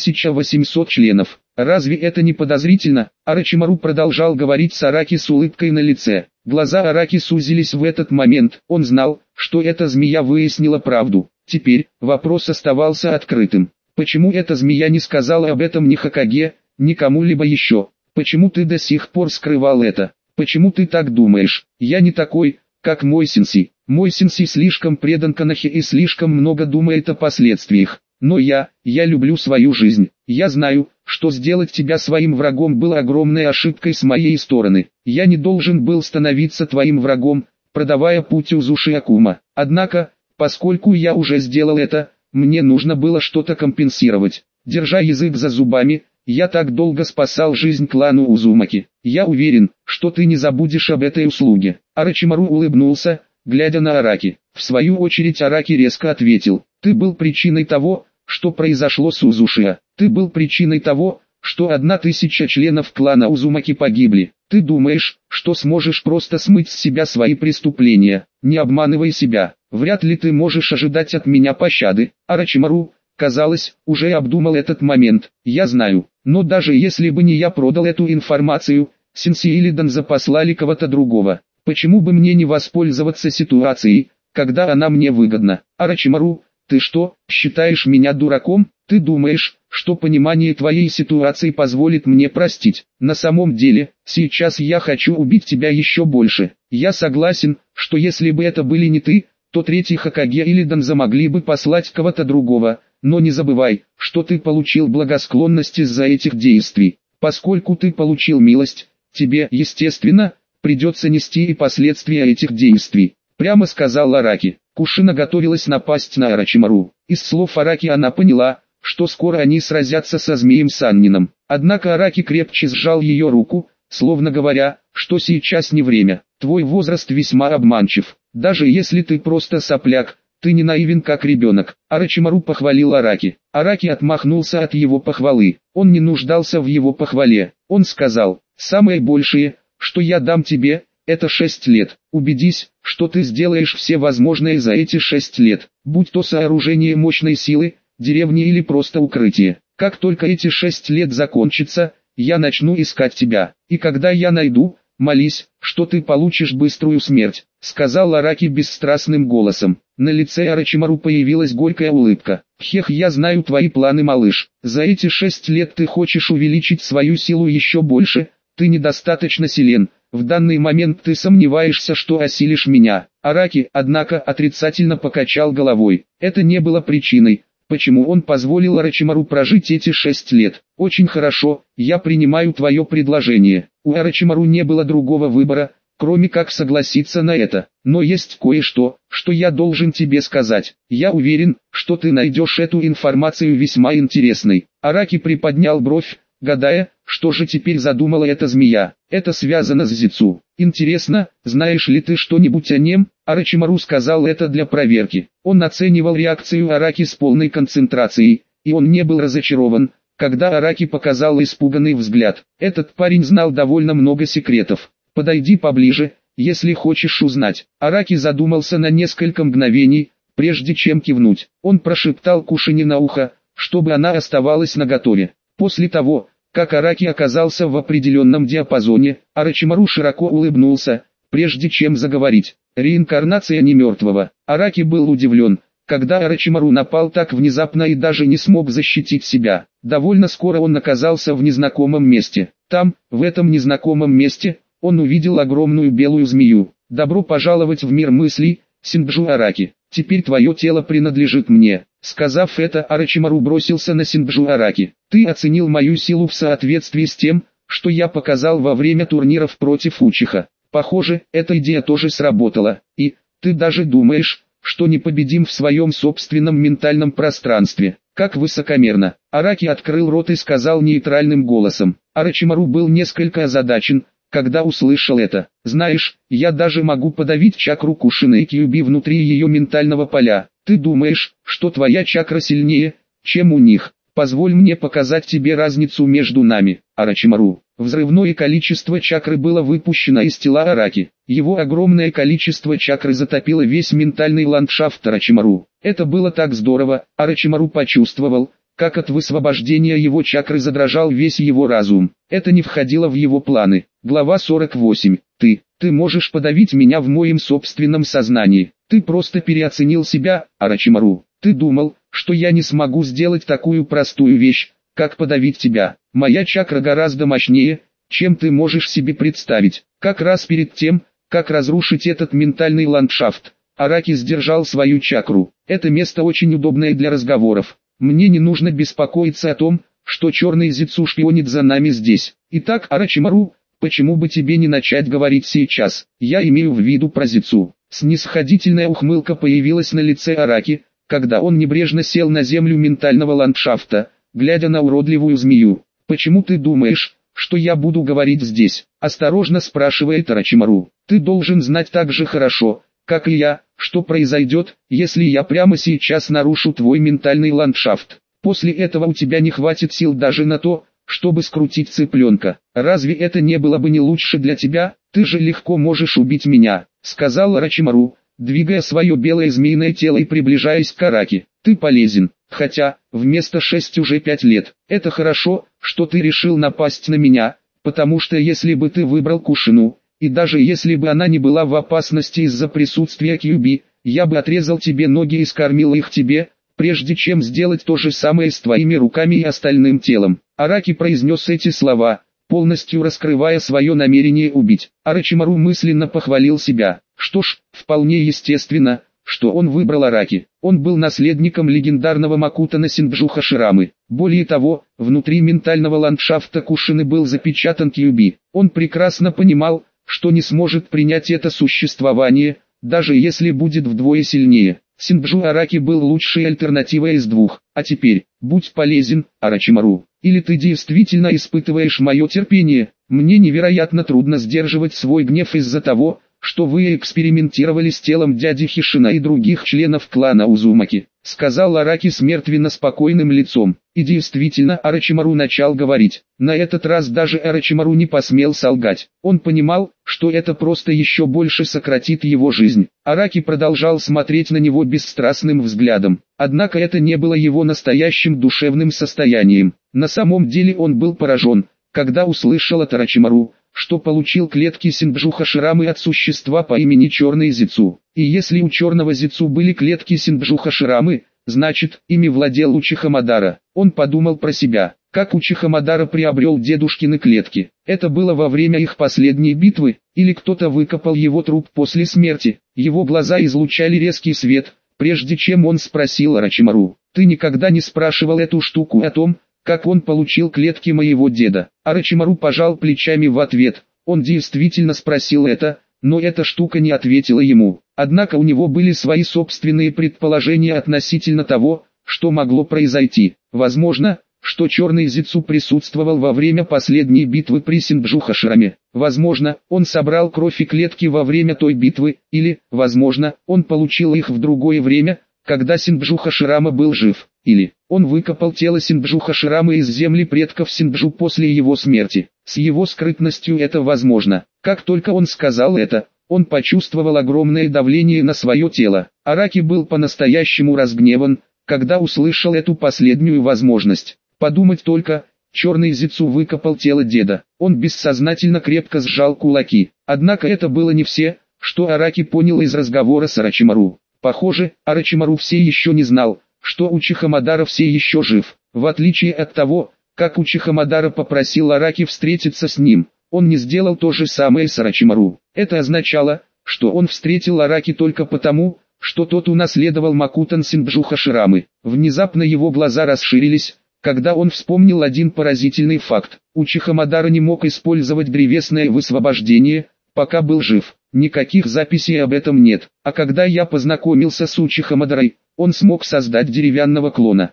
1800 членов. Разве это не подозрительно? Орочимару продолжал говорить с Араки с улыбкой на лице. Глаза Араки сузились в этот момент. Он знал, что эта змея выяснила правду. Теперь, вопрос оставался открытым. Почему эта змея не сказала об этом ни Хокаге, ни кому-либо еще? Почему ты до сих пор скрывал это? Почему ты так думаешь? Я не такой, как мой сенсей. Мой сенсей слишком предан Канахе и слишком много думает о последствиях. Но я люблю свою жизнь. Я знаю, что сделать тебя своим врагом было огромной ошибкой с моей стороны. Я не должен был становиться твоим врагом, продавая путь Узуши Акума. Однако, поскольку я уже сделал это, мне нужно было что-то компенсировать. Держа язык за зубами, я так долго спасал жизнь клану Узумаки. Я уверен, что ты не забудешь об этой услуге. Орочимару улыбнулся, глядя на Араки. В свою очередь Араки резко ответил. Ты был причиной того, что произошло с Узушия. Ты был причиной того, что 1000 членов клана Узумаки погибли. Ты думаешь, что сможешь просто смыть с себя свои преступления. Не обманывай себя. Вряд ли ты можешь ожидать от меня пощады. Орочимару, казалось, уже обдумал этот момент. Я знаю, но даже если бы не я продал эту информацию, сенсей или Данза послали кого-то другого. Почему бы мне не воспользоваться ситуацией, когда она мне выгодна? Орочимару, ты что, считаешь меня дураком? Ты думаешь, что понимание твоей ситуации позволит мне простить? На самом деле, сейчас я хочу убить тебя еще больше. Я согласен, что если бы это были не ты, то третий Хокаге или Данза могли бы послать кого-то другого, но не забывай, что ты получил благосклонность из-за этих действий. Поскольку ты получил милость, тебе, естественно, придется нести и последствия этих действий. Прямо сказал Араки. Кушина готовилась напасть на Орочимару. Из слов Араки она поняла, что скоро они сразятся со змеем Саннином. Однако Араки крепче сжал ее руку, словно говоря, что сейчас не время. Твой возраст весьма обманчив. Даже если ты просто сопляк, ты не наивен как ребенок. Орочимару похвалил Араки. Араки отмахнулся от его похвалы. Он не нуждался в его похвале. Он сказал: «Самое большее, что я дам тебе, это 6 лет. Убедись, что ты сделаешь все возможное за эти 6 лет, будь то сооружение мощной силы, деревни или просто укрытие. Как только эти 6 лет закончатся, я начну искать тебя. И когда я найду, молись, что ты получишь быструю смерть», — сказал Араки бесстрастным голосом. На лице Орочимару появилась горькая улыбка. «Хех, я знаю твои планы, малыш. За эти 6 лет ты хочешь увеличить свою силу еще больше, ты недостаточно силен. В данный момент ты сомневаешься, что осилишь меня». Араки, однако, отрицательно покачал головой. Это не было причиной, почему он позволил Орочимару прожить эти 6 лет. «Очень хорошо, я принимаю твое предложение». У Орочимару не было другого выбора, кроме как согласиться на это. «Но есть кое-что, что я должен тебе сказать. Я уверен, что ты найдешь эту информацию весьма интересной». Араки приподнял бровь, гадая, что же теперь задумала эта змея. «Это связано с Зицу. Интересно, знаешь ли ты что-нибудь о нем?» Орочимару сказал это для проверки. Он оценивал реакцию Араки с полной концентрацией, и он не был разочарован, когда Араки показал испуганный взгляд. Этот парень знал довольно много секретов. «Подойди поближе, если хочешь узнать». Араки задумался на несколько мгновений, прежде чем кивнуть. Он прошептал Кушине на ухо, чтобы она оставалась наготове. После того, как Араки оказался в определенном диапазоне, Орочимару широко улыбнулся, прежде чем заговорить. «Реинкарнация немертвого». Араки был удивлен, когда Орочимару напал так внезапно и даже не смог защитить себя. Довольно скоро он оказался в незнакомом месте. Там, в этом незнакомом месте, он увидел огромную белую змею. «Добро пожаловать в мир мыслей, Синджу Араки. Теперь твое тело принадлежит мне». Сказав это, Орочимару бросился на Синджу Араки. «Ты оценил мою силу в соответствии с тем, что я показал во время турниров против Учиха. Похоже, эта идея тоже сработала. И ты даже думаешь, что непобедим в своем собственном ментальном пространстве. Как высокомерно». Араки открыл рот и сказал нейтральным голосом. Орочимару был несколько озадачен, когда услышал это. «Знаешь, я даже могу подавить чакру Кушины и Кьюби внутри ее ментального поля. Ты думаешь, что твоя чакра сильнее, чем у них? Позволь мне показать тебе разницу между нами». Орочимару. Взрывное количество чакры было выпущено из тела Араки. Его огромное количество чакры затопило весь ментальный ландшафт Орочимару. Это было так здорово. Орочимару почувствовал, как от высвобождения его чакры задрожал весь его разум. Это не входило в его планы. Глава 48. Ты можешь подавить меня в моем собственном сознании. Ты просто переоценил себя, Орочимару. Ты думал, что я не смогу сделать такую простую вещь, как подавить тебя. Моя чакра гораздо мощнее, чем ты можешь себе представить. Как раз перед тем, как разрушить этот ментальный ландшафт, Араки сдержал свою чакру. Это место очень удобное для разговоров. Мне не нужно беспокоиться о том, что черный Зицу шпионит за нами здесь. Итак, Орочимару, почему бы тебе не начать говорить сейчас? Я имею в виду про Зицу. Снисходительная ухмылка появилась на лице Араки, когда он небрежно сел на землю ментального ландшафта, глядя на уродливую змею. «Почему ты думаешь, что я буду говорить здесь?» – осторожно спрашивает Орочимару. «Ты должен знать так же хорошо, как и я, что произойдет, если я прямо сейчас нарушу твой ментальный ландшафт. После этого у тебя не хватит сил даже на то, чтобы скрутить цыпленка. Разве это не было бы не лучше для тебя? Ты же легко можешь убить меня», — сказал Орочимару, двигая свое белое змеиное тело и приближаясь к Араки. «Ты полезен, хотя, вместо 6 уже 5 лет. Это хорошо, что ты решил напасть на меня, потому что если бы ты выбрал Кушину, и даже если бы она не была в опасности из-за присутствия Кьюби, я бы отрезал тебе ноги и скормил их тебе, прежде чем сделать то же самое с твоими руками и остальным телом». Араки произнес эти слова, полностью раскрывая свое намерение убить. Орочимару мысленно похвалил себя. Что ж, вполне естественно, что он выбрал Араки. Он был наследником легендарного Макутана Синджу Хаширамы. Более того, внутри ментального ландшафта Кушины был запечатан Кьюби. Он прекрасно понимал, что не сможет принять это существование, даже если будет вдвое сильнее. Синджу Араки был лучшей альтернативой из двух. А теперь, будь полезен, Орочимару. Или ты действительно испытываешь мое терпение. Мне невероятно трудно сдерживать свой гнев из-за того, что вы экспериментировали с телом дяди Хишина и других членов клана Узумаки, сказал Араки с мертвенно-спокойным лицом. И действительно, Орочимару начал говорить. На этот раз даже Орочимару не посмел солгать. Он понимал, что это просто еще больше сократит его жизнь. Араки продолжал смотреть на него бесстрастным взглядом. Однако это не было его настоящим душевным состоянием. На самом деле он был поражен, когда услышал от Орочимару, что получил клетки Синджу Хаширамы от существа по имени Черный Зицу. И если у Черного Зицу были клетки Синджу Хаширамы, значит, ими владел Учиха Мадара. Он подумал про себя, как Учиха Мадара приобрел дедушкины клетки. Это было во время их последней битвы, или кто-то выкопал его труп после смерти. Его глаза излучали резкий свет, прежде чем он спросил Орочимару: «Ты никогда не спрашивал эту штуку о том, как он получил клетки моего деда?» Орочимару пожал плечами в ответ. Он действительно спросил это, но эта штука не ответила ему. Однако у него были свои собственные предположения относительно того, что могло произойти. Возможно, что Черный Зицу присутствовал во время последней битвы при Синджу Хашираме. Возможно, он собрал кровь и клетки во время той битвы, или, возможно, он получил их в другое время, когда Синджу Хаширама был жив. Или, он выкопал тело Синджу Хаширамы из земли предков Синджу после его смерти. С его скрытностью это возможно. Как только он сказал это, он почувствовал огромное давление на свое тело. Араки был по-настоящему разгневан, когда услышал эту последнюю возможность. Подумать только, Черный Зицу выкопал тело деда. Он бессознательно крепко сжал кулаки. Однако это было не все, что Араки понял из разговора с Орочимару. Похоже, Орочимару все еще не знал, что Учиха Мадара все еще жив. В отличие от того, как Учиха Мадара попросил Араки встретиться с ним, он не сделал то же самое с Орочимару. Это означало, что он встретил Араки только потому, что тот унаследовал Макутан Синджу Хаширамы. Внезапно его глаза расширились, когда он вспомнил один поразительный факт. Учиха Мадара не мог использовать древесное высвобождение, пока был жив. Никаких записей об этом нет. А когда я познакомился с Учиха Мадарой, он смог создать деревянного клона.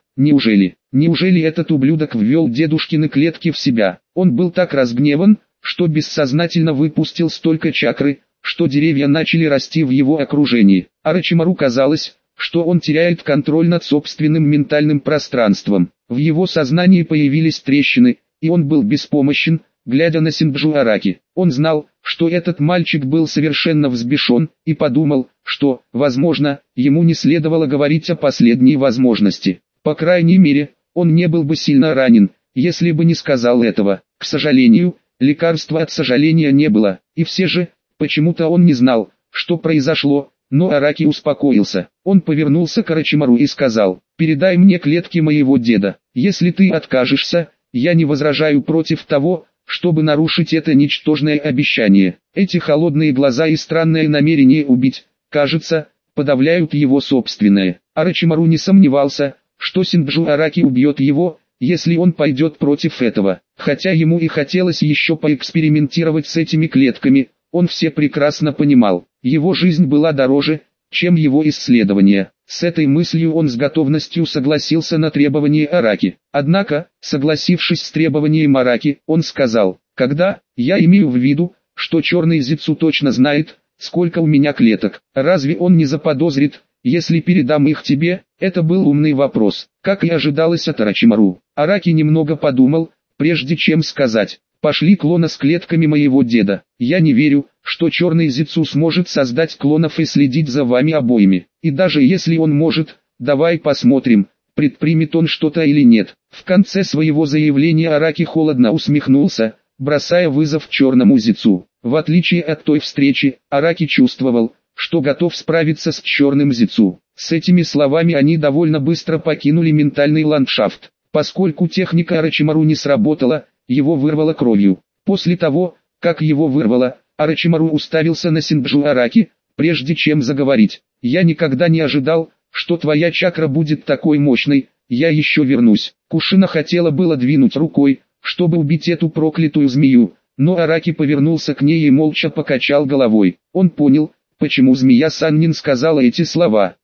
Неужели этот ублюдок ввел дедушкины клетки в себя? Он был так разгневан, что бессознательно выпустил столько чакры, что деревья начали расти в его окружении. Орочимару казалось, что он теряет контроль над собственным ментальным пространством. В его сознании появились трещины, и он был беспомощен, глядя на Синджу Араки. Он знал, что этот мальчик был совершенно взбешен, и подумал, что, возможно, ему не следовало говорить о последней возможности. По крайней мере, он не был бы сильно ранен, если бы не сказал этого. К сожалению, лекарства от сожаления не было, и все же, почему-то он не знал, что произошло, но Араки успокоился. Он повернулся к Орочимару и сказал: «Передай мне клетки моего деда. Если ты откажешься, я не возражаю против того, чтобы нарушить это ничтожное обещание». Эти холодные глаза и странное намерение убить, кажется, подавляют его собственное. Орочимару не сомневался, что Синджу Араки убьет его, если он пойдет против этого. Хотя ему и хотелось еще поэкспериментировать с этими клетками, он все прекрасно понимал, его жизнь была дороже, чем его исследования. С этой мыслью он с готовностью согласился на требование Араки. Однако, согласившись с требованием Араки, он сказал: «Когда, я имею в виду, что Черный Зицу точно знает, сколько у меня клеток. Разве он не заподозрит, если передам их тебе?» Это был умный вопрос, как и ожидалось от Орочимару. Араки немного подумал, прежде чем сказать: «Пошли клона с клетками моего деда. Я не верю, что Черный Зицу сможет создать клонов и следить за вами обоими. И даже если он может, давай посмотрим, предпримет он что-то или нет». В конце своего заявления Араки холодно усмехнулся, бросая вызов Черному Зицу. В отличие от той встречи, Араки чувствовал, что готов справиться с Черным Зицу. С этими словами они довольно быстро покинули ментальный ландшафт. Поскольку техника Орочимару не сработала, его вырвало кровью. После того, как его вырвало, Орочимару уставился на Синджу Араки, прежде чем заговорить. «Я никогда не ожидал, что твоя чакра будет такой мощной, я еще вернусь». Кушина хотела было двинуть рукой, чтобы убить эту проклятую змею, но Араки повернулся к ней и молча покачал головой. Он понял, почему змея Саннин сказала эти слова.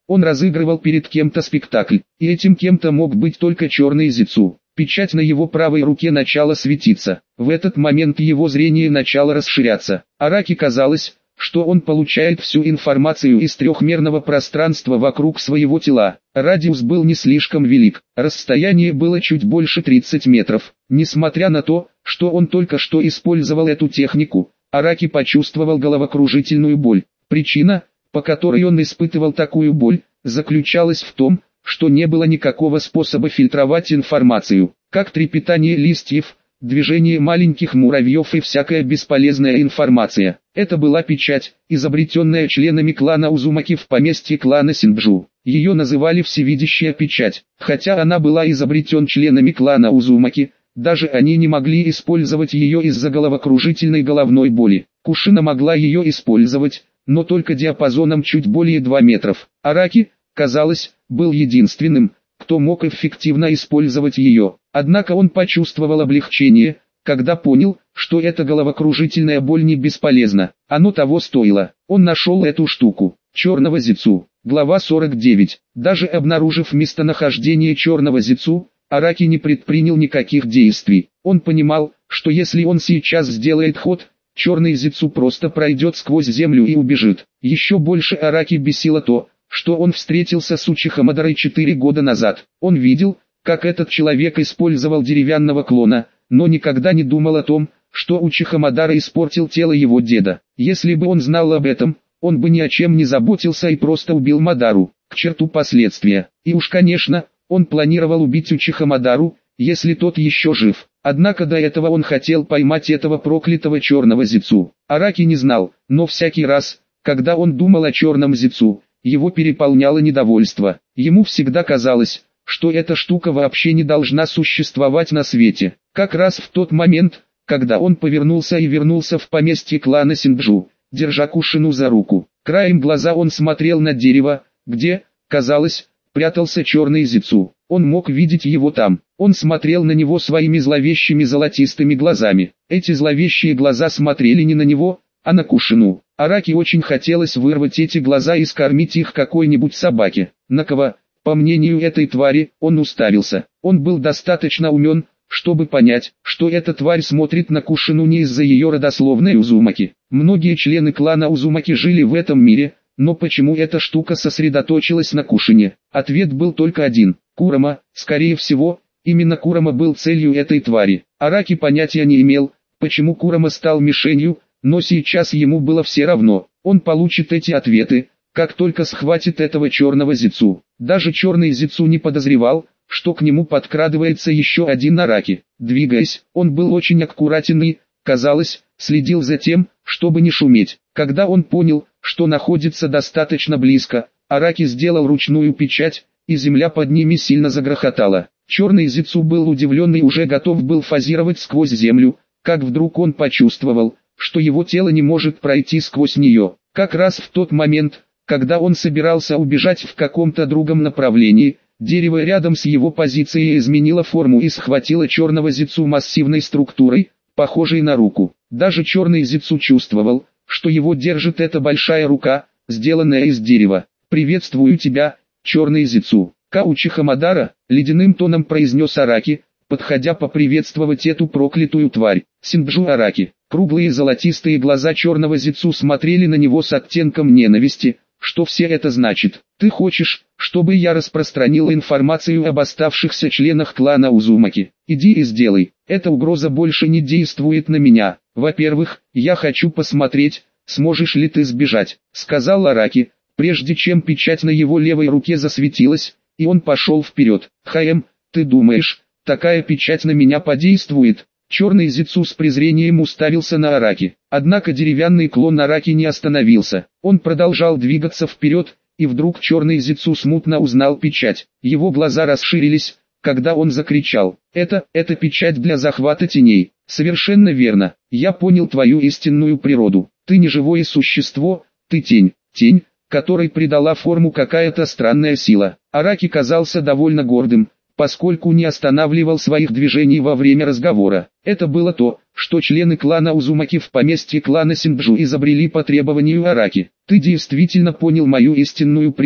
Он разыгрывал перед кем-то спектакль, и этим кем-то мог быть только черный Зицу. Печать на его правой руке начала светиться. В этот момент его зрение начало расширяться. Араки казалось, что он получает всю информацию из трехмерного пространства вокруг своего тела. Радиус был не слишком велик, расстояние было чуть больше 30 метров. Несмотря на то, что он только что использовал эту технику, Араки почувствовал головокружительную боль. Причина, по которой он испытывал такую боль, заключалась в том, что не было никакого способа фильтровать информацию, как трепетание листьев, движение маленьких муравьев и всякая бесполезная информация. Это была печать, изобретенная членами клана Узумаки в поместье клана Синджу. Ее называли «Всевидящая печать». Хотя она была изобретен членами клана Узумаки, даже они не могли использовать ее из-за головокружительной головной боли. Кушина могла ее использовать, но только диапазоном чуть более 2 метров. Араки, казалось, был единственным, кто мог эффективно использовать ее. Однако он почувствовал облегчение, когда понял, что эта головокружительная боль не бесполезна. Оно того стоило. Он нашел эту штуку. Черного Зицу. Глава 49. Даже обнаружив местонахождение черного Зицу, Араки не предпринял никаких действий. Он понимал, что если он сейчас сделает ход, черный Зицу просто пройдет сквозь землю и убежит. Еще больше Араки бесило то, что он встретился с Учихо Мадарой 4 года назад. Он видел, как этот человек использовал деревянного клона, но никогда не думал о том, что Учихо Мадара испортил тело его деда. Если бы он знал об этом, он бы ни о чем не заботился и просто убил Мадару. К черту последствия. И уж конечно, он планировал убить Учихо Мадару, если тот еще жив. Однако до этого он хотел поймать этого проклятого черного Зицу. Араки не знал, но всякий раз, когда он думал о черном Зицу, его переполняло недовольство. Ему всегда казалось, что эта штука вообще не должна существовать на свете. Как раз в тот момент, когда он повернулся и вернулся в поместье клана Синджу, держа Кушину за руку. Краем глаза он смотрел на дерево, где, казалось, прятался черный Зицу. Он мог видеть его там. Он смотрел на него своими зловещими золотистыми глазами. Эти зловещие глаза смотрели не на него, а на Кушину. Араки очень хотелось вырвать эти глаза и скормить их какой-нибудь собаке. На кого, по мнению этой твари, он уставился. Он был достаточно умен, чтобы понять, что эта тварь смотрит на Кушину не из-за ее родословной Узумаки. Многие члены клана Узумаки жили в этом мире, но почему эта штука сосредоточилась на Кушине? Ответ был только один. Курама, скорее всего, именно Курама был целью этой твари. Араки понятия не имел, почему Курама стал мишенью, но сейчас ему было все равно. Он получит эти ответы, как только схватит этого черного Зицу. Даже черный Зицу не подозревал, что к нему подкрадывается еще один Араки. Двигаясь, он был очень аккуратен и, казалось, следил за тем, чтобы не шуметь. Когда он понял, что находится достаточно близко, Араки сделал ручную печать, и земля под ними сильно загрохотала. Черный Зицу был удивлен и уже готов был фазировать сквозь землю, как вдруг он почувствовал, что его тело не может пройти сквозь нее. Как раз в тот момент, когда он собирался убежать в каком-то другом направлении, дерево рядом с его позицией изменило форму и схватило черного Зицу массивной структурой, похожей на руку. Даже черный Зицу чувствовал, что его держит эта большая рука, сделанная из дерева. «Приветствую тебя, черный Зицу». Учихо Мадара, ледяным тоном произнес Араки, подходя поприветствовать эту проклятую тварь. Синджу Араки. Круглые золотистые глаза черного Зицу смотрели на него с оттенком ненависти. Что все это значит? Ты хочешь, чтобы я распространил информацию об оставшихся членах клана Узумаки? Иди и сделай. Эта угроза больше не действует на меня. Во-первых, я хочу посмотреть, сможешь ли ты сбежать, сказал Араки, прежде чем печать на его левой руке засветилась, и он пошел вперед. Ты думаешь, такая печать на меня подействует? Черный Зицу с презрением уставился на Араки. Однако деревянный клон Араки не остановился. Он продолжал двигаться вперед, и вдруг черный Зицу смутно узнал печать. Его глаза расширились, когда он закричал. Это печать для захвата теней. Совершенно верно. Я понял твою истинную природу. Ты не живое существо, ты тень. Тень, которой придала форму какая-то странная сила. Араки казался довольно гордым, поскольку не останавливал своих движений во время разговора. Это было то, что члены клана Узумаки в поместье клана Синджу изобрели по требованию Араки. Ты действительно понял мою истинную природу.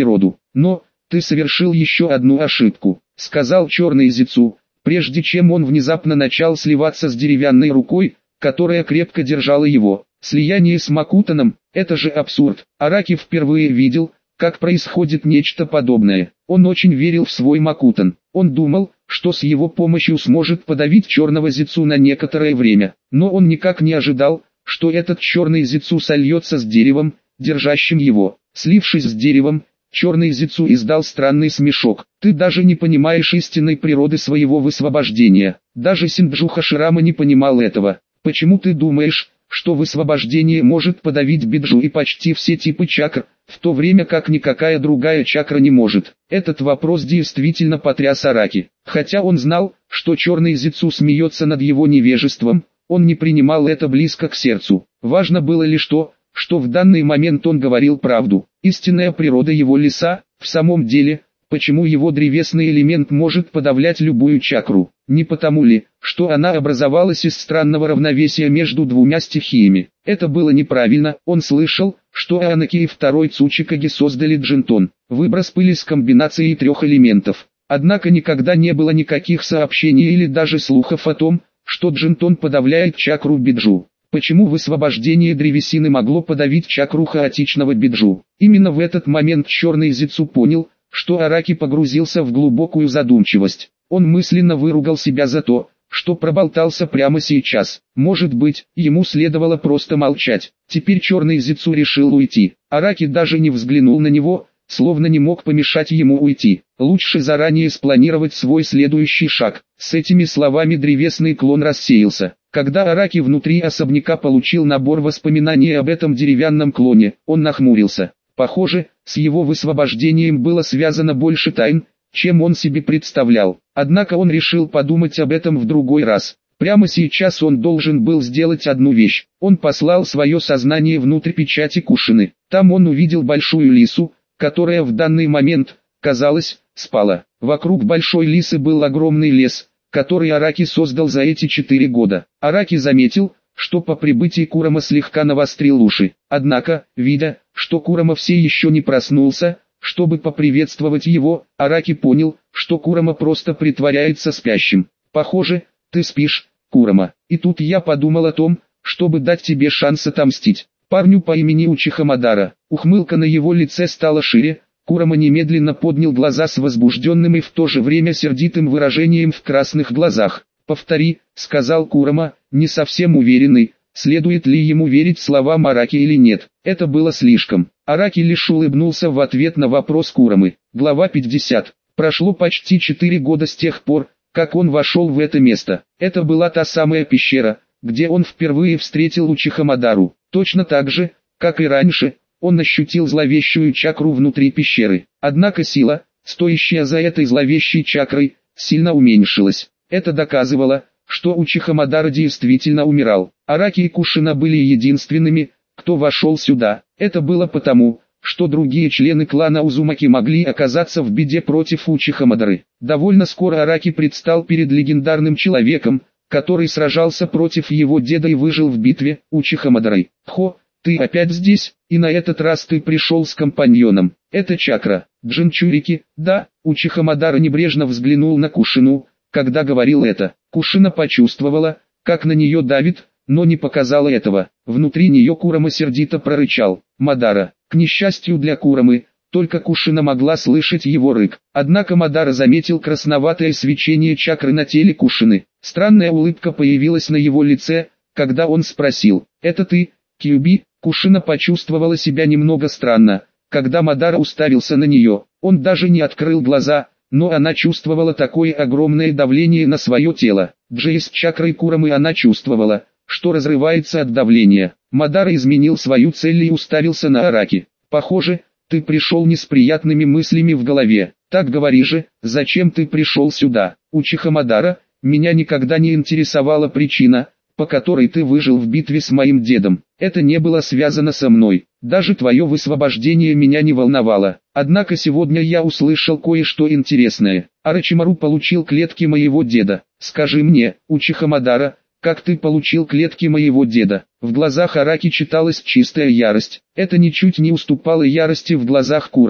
Но, ты совершил еще одну ошибку, сказал черный Зицу, прежде чем он внезапно начал сливаться с деревянной рукой, которая крепко держала его. Слияние с Макутаном – это же абсурд. Араки впервые видел, как происходит нечто подобное. Он очень верил в свой Макутан. Он думал, что с его помощью сможет подавить черного Зицу на некоторое время. Но он никак не ожидал, что этот черный Зицу сольется с деревом, держащим его. Слившись с деревом, черный Зицу издал странный смешок. Ты даже не понимаешь истинной природы своего высвобождения. Даже Синджу Хаширама не понимал этого. Почему ты думаешь, что высвобождение может подавить биджу и почти все типы чакр, в то время как никакая другая чакра не может? Этот вопрос действительно потряс Араки. Хотя он знал, что черный Зицу смеется над его невежеством, он не принимал это близко к сердцу. Важно было лишь то, что в данный момент он говорил правду. Истинная природа его леса, в самом деле, почему его древесный элемент может подавлять любую чакру? Не потому ли, что она образовалась из странного равновесия между двумя стихиями? Это было неправильно. Он слышал, что Анаки и второй Цучикаги создали Джинтон, выброс пыли с комбинацией трех элементов. Однако никогда не было никаких сообщений или даже слухов о том, что Джинтон подавляет чакру биджу. Почему высвобождение древесины могло подавить чакру хаотичного биджу? Именно в этот момент черный Зицу понял, что Араки погрузился в глубокую задумчивость. Он мысленно выругал себя за то, что проболтался прямо сейчас. Может быть, ему следовало просто молчать. Теперь черный Зицу решил уйти. Араки даже не взглянул на него, словно не мог помешать ему уйти. Лучше заранее спланировать свой следующий шаг. С этими словами древесный клон рассеялся. Когда Араки внутри особняка получил набор воспоминаний об этом деревянном клоне, он нахмурился. Похоже, с его высвобождением было связано больше тайн, чем он себе представлял. Однако он решил подумать об этом в другой раз. Прямо сейчас он должен был сделать одну вещь. Он послал свое сознание внутрь печати Кушины. Там он увидел большую лису, которая в данный момент, казалось, спала. Вокруг большой лисы был огромный лес, который Араки создал за эти 4 года. Араки заметил, что по прибытии Курама слегка навострил уши. Однако, видя, что Курама все еще не проснулся, чтобы поприветствовать его, Араки понял, что Курама просто притворяется спящим. «Похоже, ты спишь, Курама. И тут я подумал о том, чтобы дать тебе шанс отомстить парню по имени Учиха Мадара». Ухмылка на его лице стала шире. Курама немедленно поднял глаза с возбужденным и в то же время сердитым выражением в красных глазах. «Повтори», — сказал Курама, не совсем уверенный, следует ли ему верить словам Араки или нет. Это было слишком. Араки лишь улыбнулся в ответ на вопрос Курамы. Глава 50. Прошло почти 4 года с тех пор, как он вошел в это место. Это была та самая пещера, где он впервые встретил Учиха Мадару. Точно так же, как и раньше, он ощутил зловещую чакру внутри пещеры. Однако сила, стоящая за этой зловещей чакрой, сильно уменьшилась. Это доказывало, что Учиха Мадара действительно умирал. Араки и Кушина были единственными, кто вошел сюда. Это было потому, что другие члены клана Узумаки могли оказаться в беде против Учиха Мадары. Довольно скоро Араки предстал перед легендарным человеком, который сражался против его деда и выжил в битве, Учиха Мадарой. «Хо, ты опять здесь, и на этот раз ты пришел с компаньоном. Это чакра, Джинчурики, да?» Учиха Мадара небрежно взглянул на Кушину, когда говорил это. Кушина почувствовала, как на нее давит, но не показала этого. Внутри нее Курама сердито прорычал. «Мадара!» К несчастью для Курамы, только Кушина могла слышать его рык. Однако Мадара заметил красноватое свечение чакры на теле Кушины. Странная улыбка появилась на его лице, когда он спросил: «Это ты, Кьюби?» Кушина почувствовала себя немного странно, когда Мадара уставился на нее. Он даже не открыл глаза, но она чувствовала такое огромное давление на свое тело. Джейс чакрой Курамы она чувствовала, что разрывается от давления. Мадара изменил свою цель и уставился на Араки. «Похоже, ты пришел не с приятными мыслями в голове. Так говори же, зачем ты пришел сюда?» «Учиха Мадара, меня никогда не интересовала причина, по которой ты выжил в битве с моим дедом. Это не было связано со мной. Даже твое высвобождение меня не волновало. Однако сегодня я услышал кое-что интересное. Орочимару получил клетки моего деда. Скажи мне, Учиха Мадара, как ты получил клетки моего деда?» В глазах Араки читалась чистая ярость. Это ничуть не уступало ярости в глазах Курамы.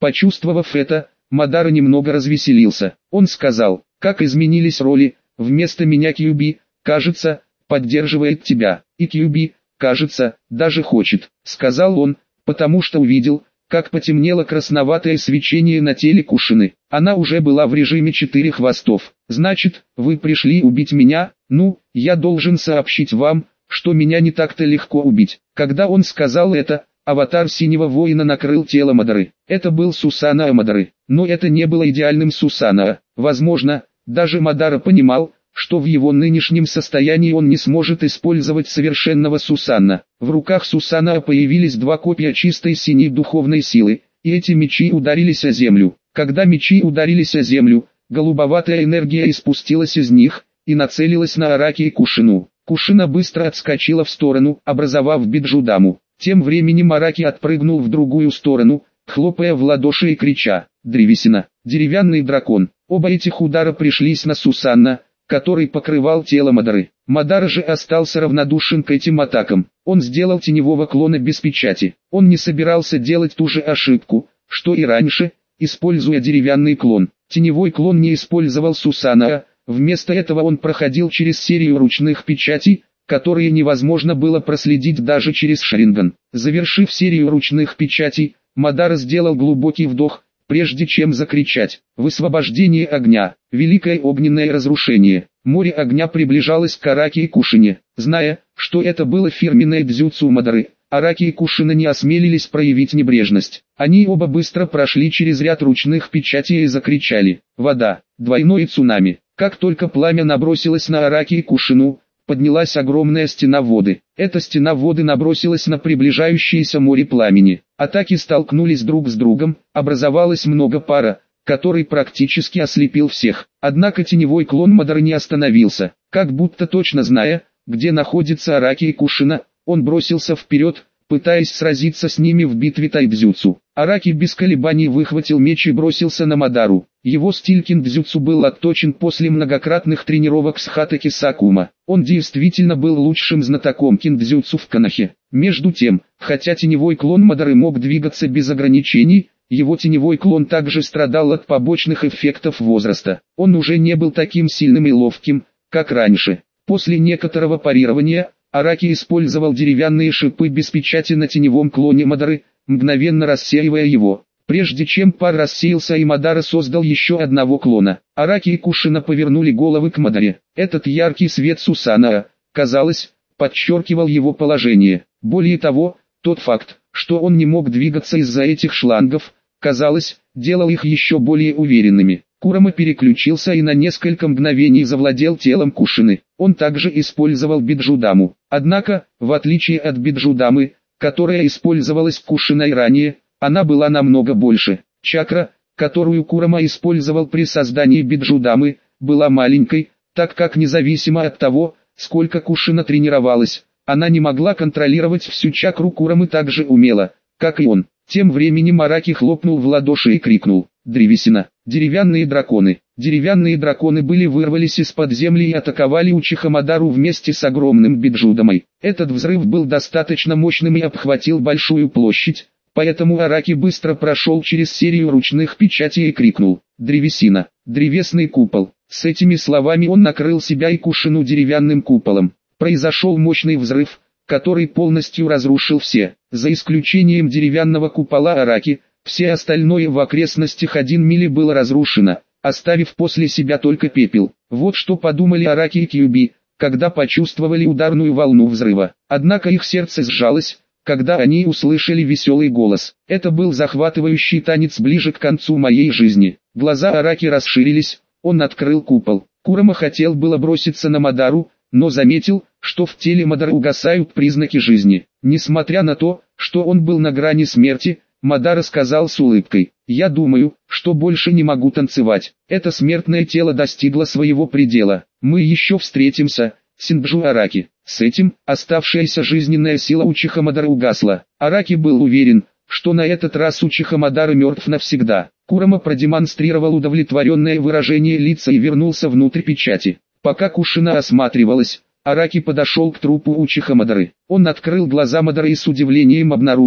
Почувствовав это, Мадара немного развеселился. Он сказал: «Как изменились роли, вместо меня Кьюби, кажется, поддерживает тебя, и Кьюби, кажется, даже хочет», — сказал он, потому что увидел, как потемнело красноватое свечение на теле Кушины. Она уже была в режиме 4 хвостов. «Значит, вы пришли убить меня? Ну, я должен сообщить вам, что меня не так-то легко убить». Когда он сказал это, аватар синего воина накрыл тело Мадары. Это был Сусана Мадары, но это не было идеальным Сусана. Возможно, даже Мадара понимал, что в его нынешнем состоянии он не сможет использовать совершенного Сусана. В руках Сусана появились 2 копья чистой синей духовной силы, и эти мечи ударились о землю. Когда мечи ударились о землю, голубоватая энергия испустилась из них и нацелилась на Араки и Кушину. Кушина быстро отскочила в сторону, образовав Биджудаму. Тем временем Араки отпрыгнул в другую сторону, хлопая в ладоши и крича: «Древесина! Деревянный дракон!» Оба этих удара пришлись на Сусанна, который покрывал тело Мадары. Мадара же остался равнодушен к этим атакам. Он сделал теневого клона без печати. Он не собирался делать ту же ошибку, что и раньше, используя деревянный клон. Теневой клон не использовал Сусана, вместо этого он проходил через серию ручных печатей, которые невозможно было проследить даже через Шаринган. Завершив серию ручных печатей, Мадара сделал глубокий вдох, прежде чем закричать: «Высвобождение огня! Великое огненное разрушение!» Море огня приближалось к Араки и Кушине. Зная, что это было фирменное дзюцу Мадары, Араки и Кушина не осмелились проявить небрежность. Они оба быстро прошли через ряд ручных печатей и закричали: «Вода! Двойное цунами!» Как только пламя набросилось на Араки и Кушину, поднялась огромная стена воды. Эта стена воды набросилась на приближающееся море пламени. Атаки столкнулись друг с другом, образовалось много пара, который практически ослепил всех. Однако теневой клон Мадары не остановился. Как будто точно зная, где находится Араки и Кушина, он бросился вперед, пытаясь сразиться с ними в битве тайдзюцу. Араки без колебаний выхватил меч и бросился на Мадару. Его стиль киндзюцу был отточен после многократных тренировок с Хатаки Сакума. Он действительно был лучшим знатоком киндзюцу в Канахе. Между тем, хотя теневой клон Мадары мог двигаться без ограничений, его теневой клон также страдал от побочных эффектов возраста. Он уже не был таким сильным и ловким, как раньше. После некоторого парирования, Араки использовал деревянные шипы без печати на теневом клоне Мадары, мгновенно рассеивая его. Прежде чем пар рассеялся и Мадара создал еще одного клона, Араки и Кушина повернули головы к Мадаре. Этот яркий свет Сусана, казалось, подчеркивал его положение. Более того, тот факт, что он не мог двигаться из-за этих шлангов, казалось, делал их еще более уверенными. Курама переключился и на несколько мгновений завладел телом Кушины. Он также использовал Биджудаму. Однако, в отличие от Биджудамы, которая использовалась Кушиной ранее, она была намного больше. Чакра, которую Курама использовал при создании Биджудамы, была маленькой, так как независимо от того, сколько Кушина тренировалась, она не могла контролировать всю чакру Курамы так же умело, как и он. Тем временем Араки хлопнул в ладоши и крикнул: «Древесина! Деревянные драконы!» Деревянные драконы вырвались из-под земли и атаковали Учиха Мадару вместе с огромным Биджудамой. Этот взрыв был достаточно мощным и обхватил большую площадь, поэтому Араки быстро прошел через серию ручных печатей и крикнул: «Древесина! Древесный купол!» С этими словами он накрыл себя и Кушину деревянным куполом. Произошел мощный взрыв, который полностью разрушил все, за исключением деревянного купола Араки. Все остальное в окрестностях 1 мили было разрушено, оставив после себя только пепел. Вот что подумали Араки и Кьюби, когда почувствовали ударную волну взрыва. Однако их сердце сжалось, когда они услышали веселый голос. Это был захватывающий танец ближе к концу моей жизни. Глаза Араки расширились, он открыл купол. Курама хотел было броситься на Мадару, но заметил, что в теле Мадары угасают признаки жизни. Несмотря на то, что он был на грани смерти, Мадара сказал с улыбкой: «Я думаю, что больше не могу танцевать. Это смертное тело достигло своего предела. Мы еще встретимся, Синджу Араки». С этим, оставшаяся жизненная сила Учиха Мадары угасла. Араки был уверен, что на этот раз Учиха Мадара мертв навсегда. Курама продемонстрировал удовлетворенное выражение лица и вернулся внутрь печати. Пока Кушина осматривалась, Араки подошел к трупу Учиха Мадары. Он открыл глаза Мадары и с удивлением обнаружил,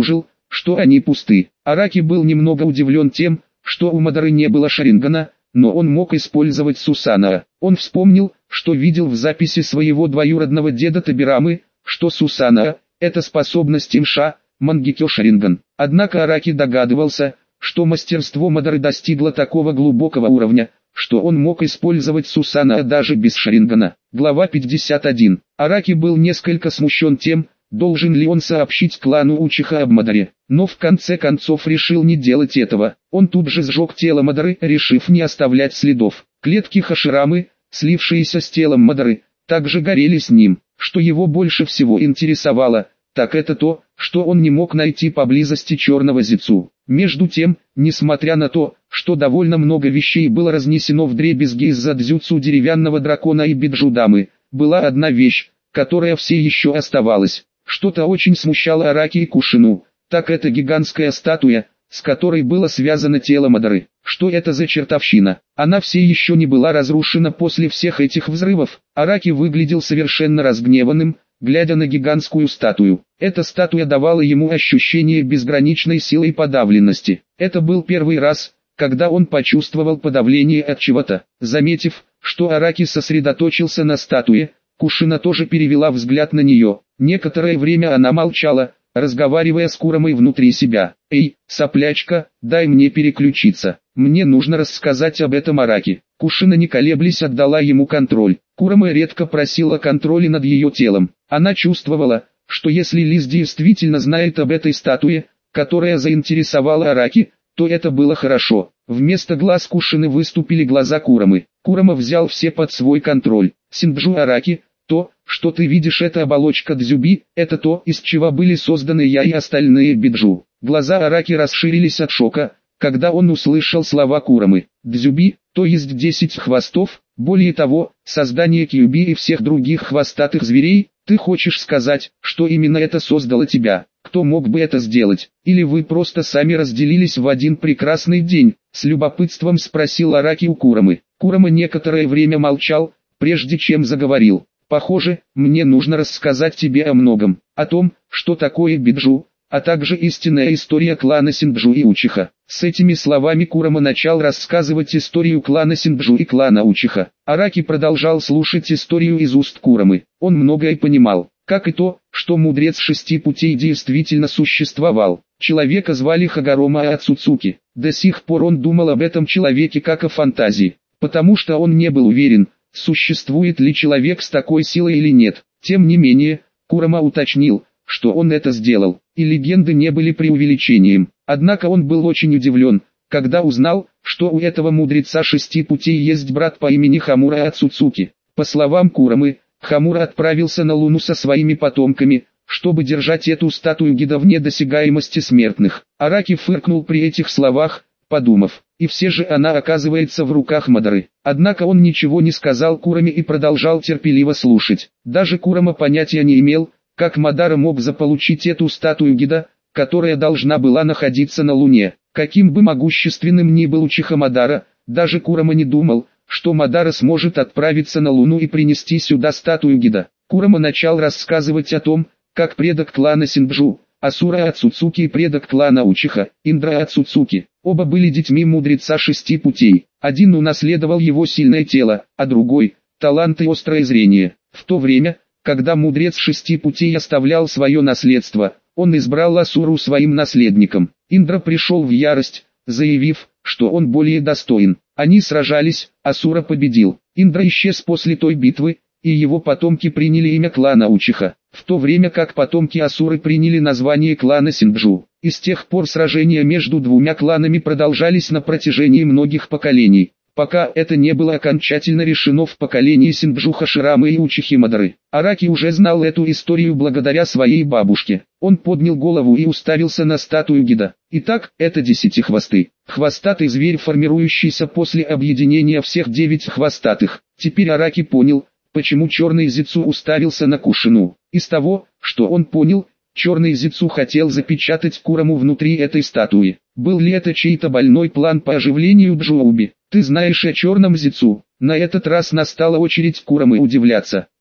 что они пусты. Араки был немного удивлен тем, что у Мадары не было Шарингана, но он мог использовать Сусанаа. Он вспомнил, что видел в записи своего двоюродного деда Табирамы, что Сусанаа – это способность Имша, Мангекё Шаринган. Однако Араки догадывался, что мастерство Мадары достигло такого глубокого уровня, что он мог использовать Сусанаа даже без Шарингана. Глава 51. Араки был несколько смущен тем, должен ли он сообщить клану Учиха об Мадаре, но в конце концов решил не делать этого. Он тут же сжег тело Мадары, решив не оставлять следов. Клетки Хаширамы, слившиеся с телом Мадары, также горели с ним. Что его больше всего интересовало, так это то, что он не мог найти поблизости черного зицу. Между тем, несмотря на то, что довольно много вещей было разнесено вдребезги из-за дзюцу деревянного дракона и биджудамы, была одна вещь, которая все еще оставалась. Что-то очень смущало Араки и Кушину, так это гигантская статуя, с которой было связано тело Мадары. Что это за чертовщина? Она все еще не была разрушена после всех этих взрывов. Араки выглядел совершенно разгневанным, глядя на гигантскую статую. Эта статуя давала ему ощущение безграничной силы и подавленности. Это был первый раз, когда он почувствовал подавление от чего-то. Заметив, что Араки сосредоточился на статуе, Кушина тоже перевела взгляд на нее. Некоторое время она молчала, разговаривая с Курамой внутри себя. «Эй, соплячка, дай мне переключиться. Мне нужно рассказать об этом Араки». Кушина не колеблясь отдала ему контроль. Курама редко просила контроля над ее телом. Она чувствовала, что если Лиз действительно знает об этой статуе, которая заинтересовала Араки, то это было хорошо. Вместо глаз Кушины выступили глаза Курамы. Курама взял все под свой контроль. «Синджу Араки, то, что ты видишь, это оболочка Дзюби, это то, из чего были созданы я и остальные биджу». Глаза Араки расширились от шока, когда он услышал слова Курамы. Дзюби, то есть 10 хвостов, более того, создание Кьюби и всех других хвостатых зверей. Ты хочешь сказать, что именно это создало тебя? Кто мог бы это сделать? Или вы просто сами разделились в один прекрасный день? С любопытством спросил Араки у Курамы. Курама некоторое время молчал, прежде чем заговорил. Похоже, мне нужно рассказать тебе о многом, о том, что такое биджу, а также истинная история клана Синджу и Учиха. С этими словами Курама начал рассказывать историю клана Синджу и клана Учиха. Араки продолжал слушать историю из уст Курамы. Он многое понимал, как и то, что мудрец шести путей действительно существовал. Человека звали Хагарома Ацуцуки. До сих пор он думал об этом человеке как о фантазии, потому что он не был уверен, существует ли человек с такой силой или нет. Тем не менее, Курама уточнил, что он это сделал, и легенды не были преувеличением. Однако он был очень удивлен, когда узнал, что у этого мудреца шести путей есть брат по имени Хамура Ацуцуки. По словам Курамы, Хамура отправился на Луну со своими потомками, чтобы держать эту статую Гида вне досягаемости смертных. Араки фыркнул при этих словах, подумав, и все же она оказывается в руках Мадары. Однако он ничего не сказал Кураме и продолжал терпеливо слушать. Даже Курама понятия не имел, как Мадара мог заполучить эту статую Гида, которая должна была находиться на Луне. Каким бы могущественным ни был Учиха Мадара, даже Курама не думал, что Мадара сможет отправиться на Луну и принести сюда статую Гида. Курама начал рассказывать о том, как предок клана Синджу, Асура Ацуцуки и предок клана Учиха, Индра Ацуцуки, оба были детьми мудреца шести путей. Один унаследовал его сильное тело, а другой – талант и острое зрение. В то время, когда мудрец шести путей оставлял свое наследство, он избрал Асуру своим наследником. Индра пришел в ярость, заявив, что он более достоин. Они сражались, Асура победил. Индра исчез после той битвы, и его потомки приняли имя клана Учиха, в то время как потомки Асуры приняли название клана Синджу. И с тех пор сражения между двумя кланами продолжались на протяжении многих поколений, пока это не было окончательно решено в поколении Синджу Хаширамы и Учихи Мадары. Араки уже знал эту историю благодаря своей бабушке. Он поднял голову и уставился на статую Гида. Итак, это десятихвостый, хвостатый зверь, формирующийся после объединения всех 9 хвостатых. Теперь Араки понял, почему черный Зицу уставился на Кушину. Из того, что он понял, черный Зицу хотел запечатать Кураму внутри этой статуи. Был ли это чей-то больной план по оживлению Джоуби? Ты знаешь о черном Зицу? На этот раз настала очередь Курамы удивляться.